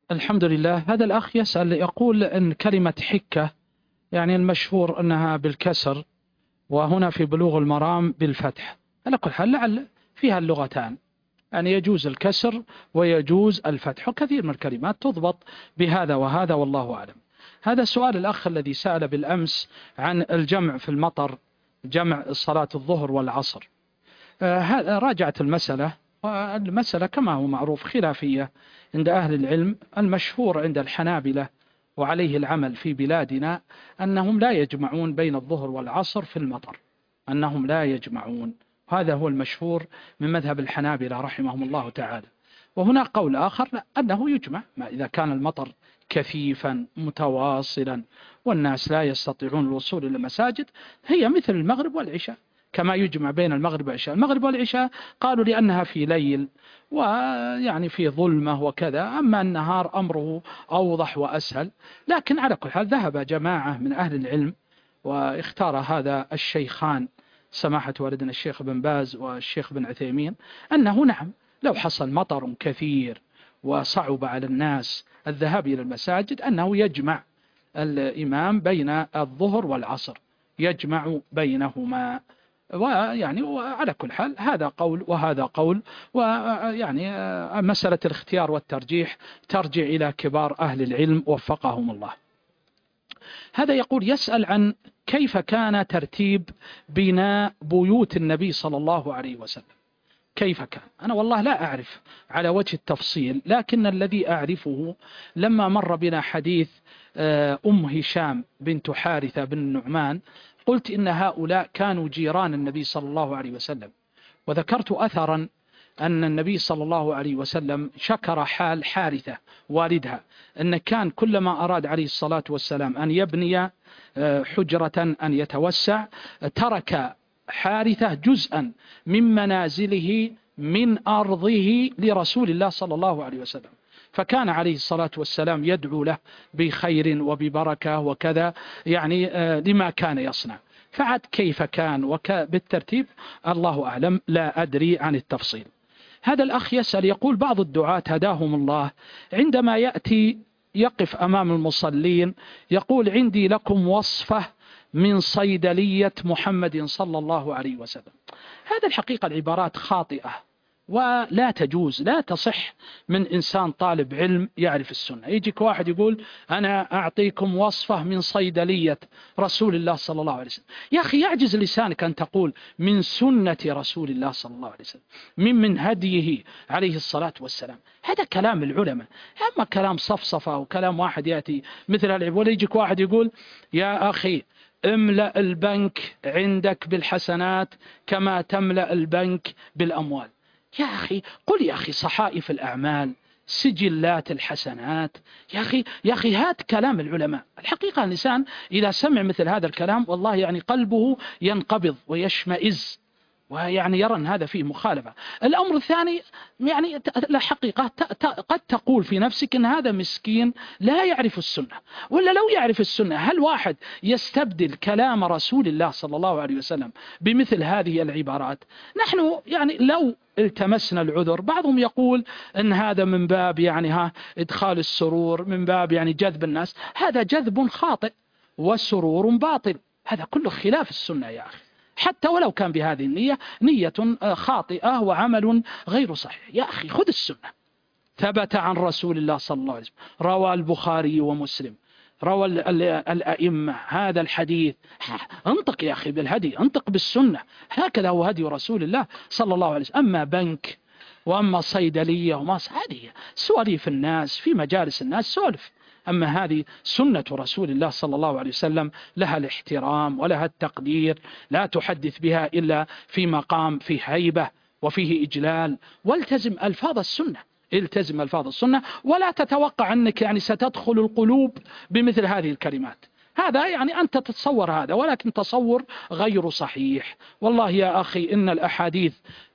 الحمد لله. هذا الأخ يسأل يقول أن كلمة حكة يعني المشهور أنها بالكسر، وهنا في بلوغ المرام بالفتح. على كل حال لعل فيها اللغتان، يعني يجوز الكسر ويجوز الفتح، وكثير من الكلمات تضبط بهذا وهذا والله أعلم. هذا سؤال الأخ الذي سأل بالأمس عن الجمع في المطر، جمع صلاة الظهر والعصر. راجعت المسألة، والمسألة كما هو معروف خلافية عند أهل العلم. المشهور عند الحنابلة وعليه العمل في بلادنا أنهم لا يجمعون بين الظهر والعصر في المطر، أنهم لا يجمعون. هذا هو المشهور من مذهب الحنابلة رحمهم الله تعالى. وهناك قول آخر أنه يجمع، ما إذا كان المطر كثيفا متواصلا والناس لا يستطيعون الوصول إلى المساجد، هي مثل المغرب والعشاء، كما يجمع بين المغرب والعشاء. المغرب والعشاء قالوا لأنها في ليل ويعني في ظلمة وكذا، أما النهار أمره أوضح وأسهل. لكن على كل حال ذهب جماعة من أهل العلم واختار هذا الشيخان سماحة والدنا الشيخ بن باز والشيخ بن عثيمين أنه نعم، لو حصل مطر كثير وصعب على الناس الذهاب إلى المساجد أنه يجمع الإمام بين الظهر والعصر، يجمع بينهما. ويعني وعلى كل حال هذا قول وهذا قول، ويعني مسألة الاختيار والترجيح ترجع إلى كبار أهل العلم وفقهم الله. هذا يقول يسأل عن كيف كان ترتيب بناء بيوت النبي صلى الله عليه وسلم، كيف كان؟ أنا والله لا أعرف على وجه التفصيل، لكن الذي أعرفه لما مر بنا حديث هشام بنت حارثة بن النعمان قلت إن هؤلاء كانوا جيران النبي صلى الله عليه وسلم، وذكرت أثرا أن النبي صلى الله عليه وسلم شكر حال حارثة والدها، أن كان كلما أراد عليه الصلاة والسلام أن يبني حجرة أن يتوسع ترك حارثة جزءا من منازله من أرضه لرسول الله صلى الله عليه وسلم، فكان عليه الصلاة والسلام يدعو له بخير وببركة وكذا، يعني لما كان يصنع. فعد كيف كان بالترتيب الله أعلم، لا أدري عن التفصيل. هذا الأخ يسأل يقول بعض الدعاة هداهم الله عندما يأتي يقف أمام المصلين يقول عندي لكم وصفة من صيدلية محمد صلى الله عليه وسلم. هذا الحقيقة العبارات خاطئة ولا تجوز، لا تصح من إنسان طالب علم يعرف السنة. يجيك واحد يقول أنا أعطيكم وصفة من صيدلية رسول الله صلى الله عليه وسلم. يا أخي يعجز لسانك أن تقول من سنة رسول الله صلى الله عليه وسلم، من هديه عليه الصلاة والسلام. هذا كلام العلماء، أما كلام صفصفة وكلام واحد يأتي مثل هالعب. ولا يجيك واحد يقول يا أخي املأ البنك عندك بالحسنات كما تملأ البنك بالأموال. يا أخي قل يا أخي صحائف الأعمال، سجلات الحسنات. يا أخي هات كلام العلماء. الحقيقة الإنسان إذا سمع مثل هذا الكلام والله يعني قلبه ينقبض ويشمئز، ويعني يرى أن هذا فيه مخالفة. الأمر الثاني يعني الحقيقة قد تقول في نفسك أن هذا مسكين لا يعرف السنة، ولا لو يعرف السنة هل واحد يستبدل كلام رسول الله صلى الله عليه وسلم بمثل هذه العبارات؟ نحن يعني لو التمسنا العذر، بعضهم يقول أن هذا من باب يعني إدخال السرور، من باب يعني جذب الناس. هذا جذب خاطئ وسرور باطل، هذا كله خلاف السنة يا أخي، حتى ولو كان بهذه النية نية خاطئة وعمل غير صحيح. يا أخي خذ السنة، ثبت عن رسول الله صلى الله عليه وسلم، روى البخاري ومسلم، روى الأئمة هذا الحديث. انطق يا أخي بالهدي، انطق بالسنة، هكذا هو هدي رسول الله صلى الله عليه وسلم. أما بنك وأما صيدلية وما هذه سواليف الناس في مجالس الناس سولف، أما هذه سنة رسول الله صلى الله عليه وسلم لها الاحترام ولها التقدير، لا تحدث بها إلا في مقام فيه هيبة وفيه إجلال. والتزم ألفاظ السنة، التزم ألفاظ السنة، ولا تتوقع أنك يعني ستدخل القلوب بمثل هذه الكلمات. هذا يعني أنت تتصور هذا، ولكن تصور غير صحيح. والله يا أخي إن الأحاديث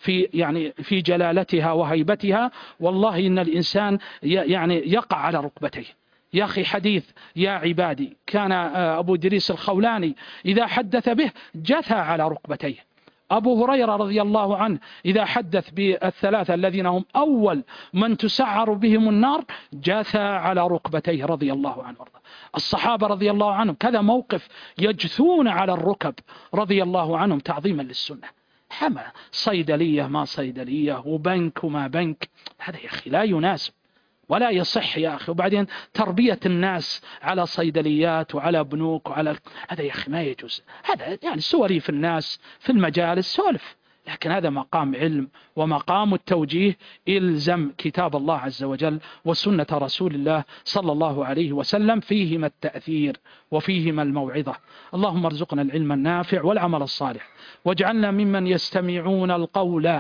في جلالتها وهيبتها، والله إن الإنسان يعني يقع على ركبتيه. يا أخي حديث يا عبادي كان أبو دريس الخولاني إذا حدث به جثى على ركبتيه، أبو هريرة رضي الله عنه إذا حدث بالثلاثة الذين هم أول من تسعر بهم النار جاثى على ركبتيه رضي الله عنه. الصحابة رضي الله عنهم كذا موقف يجثون على الركب رضي الله عنهم تعظيما للسنة. حما صيدلية ما صيدلية وبنك وما بنك، هذا يا أخي لا يناسب ولا يصح يا أخي. وبعدين تربية الناس على صيدليات وعلى بنوك وعلى هذا يا أخي ما يجوز. هذا يعني سواليف الناس في المجالس سولف، لكن هذا مقام علم ومقام التوجيه. إلزم كتاب الله عز وجل وسنة رسول الله صلى الله عليه وسلم، فيهما التأثير وفيهما الموعظة. اللهم ارزقنا العلم النافع والعمل الصالح، واجعلنا ممن يستمعون القول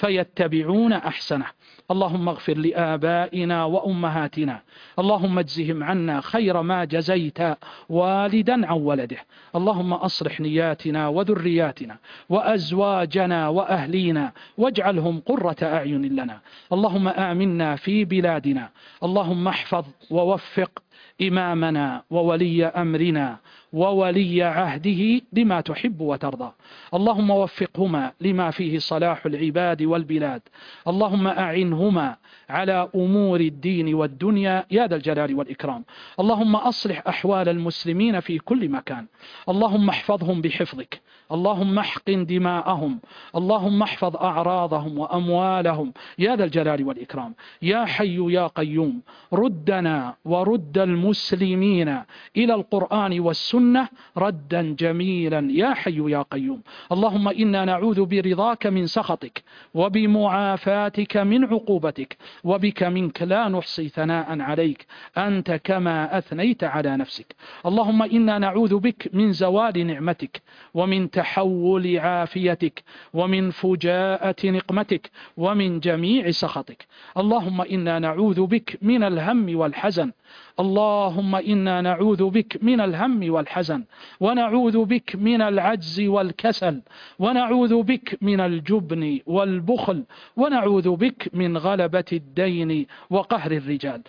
فيتبعون أحسنه. اللهم اغفر لآبائنا وأمهاتنا، اللهم اجزهم عنا خير ما جزيت والدا عن ولده. اللهم أصلح نياتنا وذرياتنا وأزواجنا وأهلينا واجعلهم قرة أعين لنا. اللهم آمنا في بلادنا، اللهم احفظ ووفق إمامنا وولي أمرنا وولي عهده لما تحب وترضى. اللهم وفقهما لما فيه صلاح العباد والبلاد. اللهم أعنهما على أمور الدين والدنيا يا ذا الجلال والإكرام. اللهم أصلح أحوال المسلمين في كل مكان. اللهم احفظهم بحفظك، اللهم احقن دماءهم، اللهم احفظ أعراضهم وأموالهم يا ذا الجلال والإكرام. يا حي يا قيوم، ردنا ورد المسلمين إلى القرآن والسنة ردا جميلا يا حي يا قيوم. اللهم إنا نعوذ برضاك من سخطك وبمعافاتك من عقوبتك، وبك منك لا نحصي ثناء عليك أنت كما أثنيت على نفسك. اللهم إنا نعوذ بك من زوال نعمتك ومن تحول عافيتك ومن فجاءة نقمتك ومن جميع سخطك. اللهم إنا نعوذ بك من الهم والحزن، اللهم إنا نعوذ بك من الهم والحزن، ونعوذ بك من العجز والكسل، ونعوذ بك من الجبن والبخل، ونعوذ بك من غلبة الدين وقهر الرجال.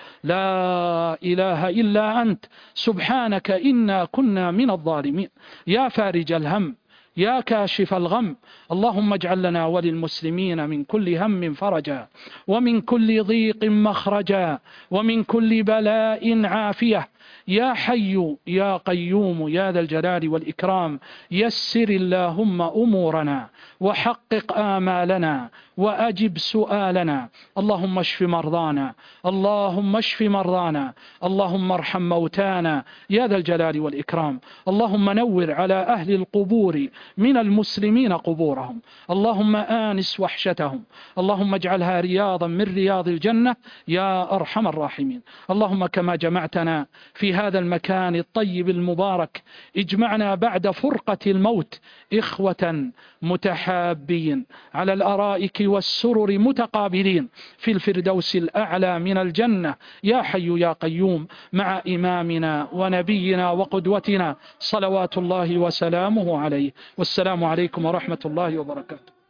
لا إله إلا أنت سبحانك إنا كنا من الظالمين. يا فارج الهم، يا كاشف الغم، اللهم اجعل لنا وللمسلمين من كل هم فرجا، ومن كل ضيق مخرجا، ومن كل بلاء عافية. يا حي يا قيوم يا ذا الجلال والإكرام، يسر اللهم أمورنا وحقق آمالنا وأجب سؤالنا. اللهم اشف مرضانا، اللهم اشف مرضانا، اللهم ارحم موتانا يا ذا الجلال والإكرام. اللهم نور على أهل القبور من المسلمين قبورهم، اللهم آنس وحشتهم، اللهم اجعلها رياضا من رياض الجنة يا أرحم الراحمين. اللهم كما جمعتنا في هذا المكان الطيب المبارك، اجمعنا بعد فرقة الموت إخوة متحابين على الأرائك والسرر متقابلين في الفردوس الأعلى من الجنة يا حي يا قيوم، مع إمامنا ونبينا وقدوتنا صلوات الله وسلامه عليه. والسلام عليكم ورحمة الله وبركاته.